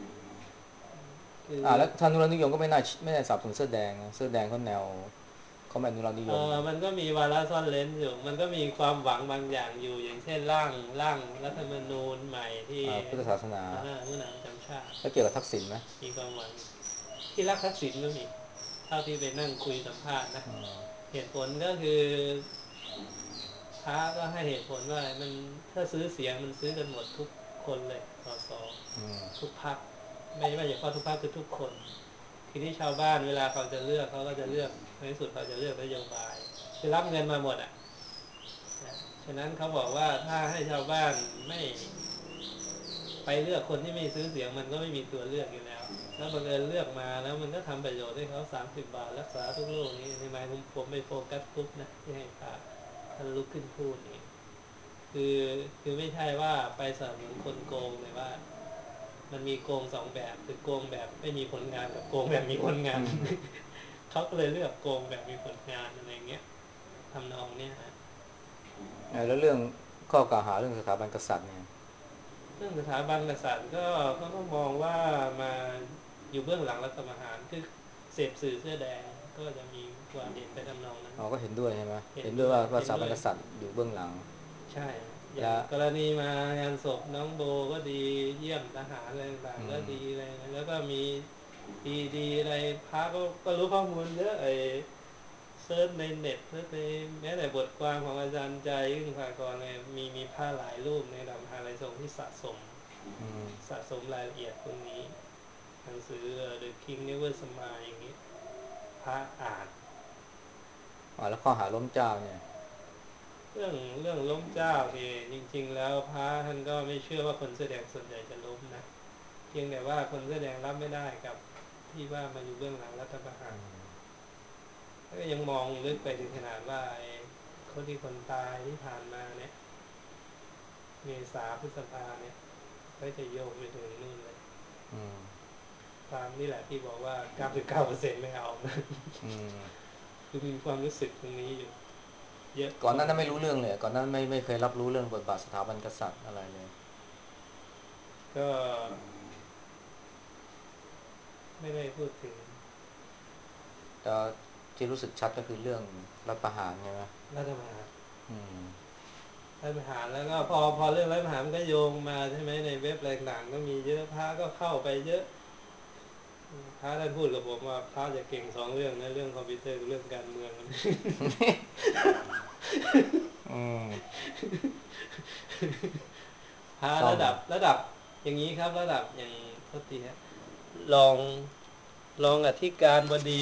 คืออ่าแล้วท่านอนุรักษ์นิยมก็ไม่น่าไม่ได้สนับสนุนเสื้อแดงนะเสื้อแดงเขาแนวเขาไม่อนุรักษ์นิเอยมอมันก็มีวาระซ่อนเร้นอยู่มันก็มีความหวังบางอย่างอยู่อย่างเช่นร่างร่างรัฐธรรมนูญใหม่ที่อ่าพุทธศาสนาอ่าผู้นำประจำชาติแล้วเกี่ยวกับทักษิณไหมมีความหวังที่รักทักษิณก็มีเท่าที่ไปนั่งคุยสัมภาษณ์นะอ๋อเหตุผลก็คือพระก็ให้เหตุผลว่ามันถ้าซื้อเสียงมันซื้อกันหมดทุกคนเลยสสอืมทุกพรรคไม่ไม่ใช่เฉพาะทุกพรรคคือทุกคนทีนี้ชาวบ้านเวลาเขาจะเลือกเขาก็จะเลือกในที่สุดเขาจะเลือกนโยบายคือรับเงินมาหมดอ่ะนะฉะนั้นเขาบอกว่าถ้าให้ชาวบ้านไม่ไปเลือกคนที่ไม่ซื้อเสียงมันก็ไม่มีตัวเลือกอยู่แล้วแล้วบังเอิญเลือกมาแล้วมันก็ทำประโยชน์ให้เขาสามสิบบาทรักษาทุกโรคนี้ในหมายผมผมไปโฟกัสปุ๊บนะที่ให้พระท่านลุกขึ้นพูดนี่คือคือไม่ใช่ว่าไปสนับสนุนคนโกงเลยว่ามันมีโกงสองแบบคือโกงแบบไม่มีผลงานกับโกงแบบมีผลงานอืมเขาก็เลยเลือกโกงแบบมีผลงานอะไรเงี้ยทำนองเนี้ยฮะเออแล้วเรื่องข้อกล่าวหาเรื่องสถาบันกษัตริย์เนี่ยเรื่องสถาบันกษัตริย์ก็เขาก็มองว่ามาอยู่เบื้องหลังรัฐประหารคือเสพสื่อเสื้อแดงก็จะมีความเห็นไปทำนองนั้นอ๋อก็เห็นด้วยใช่ไหมเห็เห็นด้วยนด้วยว่าว่าสถาบัเห็นด้วยนกษัตริย์อยู่เบื้องหลังใช่อย่างและกรณีมางานศพน้องโบก็ดีเยี่ยมทหารอะไรต่างอืๆก็มดีอะไรนะแล้วก็มีดีดีอะไรพระก็ก็รู้ข้อมูลเยอะไอ เซิร์ชในเน็ตเซิร์ชในแม้แต่บทความของอาจารย์ใจยึ่งภากรเลยมีมีผ้าหลายรูปในดำฮาไรทรงที่สะสมอืมสะสมรายละเอียดพวกนี้หนังสือ The King Never Smile อย่างนี้พระอ่านอ๋อแล้วข้อหาล้มเจ้าเนี่ยเรื่องเรื่องล้มเจ้านี่จริงๆแล้วพระท่านก็ไม่เชื่อว่าคนแสอแดงส่วนใหญ่จะล้มนะเพียงแต่ว่าคนแสอแดงรับไม่ได้กับที่ว่ามาอยู่เบื้องหลังรัฐประหารก็ยังมองลึกไปถึงขนาดว่าไอ้คนที่คนตายที่ผ่านมาเนี่ยเมษาพฤษภาเนี่ย ก็จะโยงไปถึงนู่นเลยอืมความนี่แหละที่บอกว่า เก้าสิบเก้าเปอร์เซ็นต์ ไม่เอานะอืมคือมีความรู้สึกตรงนี้อยู่เยอะก่อนหนั้านนั้นไม่พอสมควรรู้เรื่องเลยก่อนหนั้นไม่ไม่เคยรับรู้เรื่องบทบาทสถาบันกษัตริย์อะไรเลยก็ไม่ได้พูดถึงแต่ที่รู้สึกชัดก็คือเรื่องรัฐประหารใช่ไหมรัฐประหารอืมรัฐประหารแล้วก็พอพอเรื่องรัฐประหารมันก็โยงมาใช่ไหมในเว็บอะไรต่างๆก็มีเยอะพระก็เข้าไปเยอะพระท่านพูดกับผมว่าพระจะเก่งสองเรื่องนะเรื่องคอมพิวเตอร์กับเรื่องการเมืองอืมพระซ่อมระดับระดับอย่างนี้ครับระดับอย่างโทษทีฮะรองรองอธิการบดี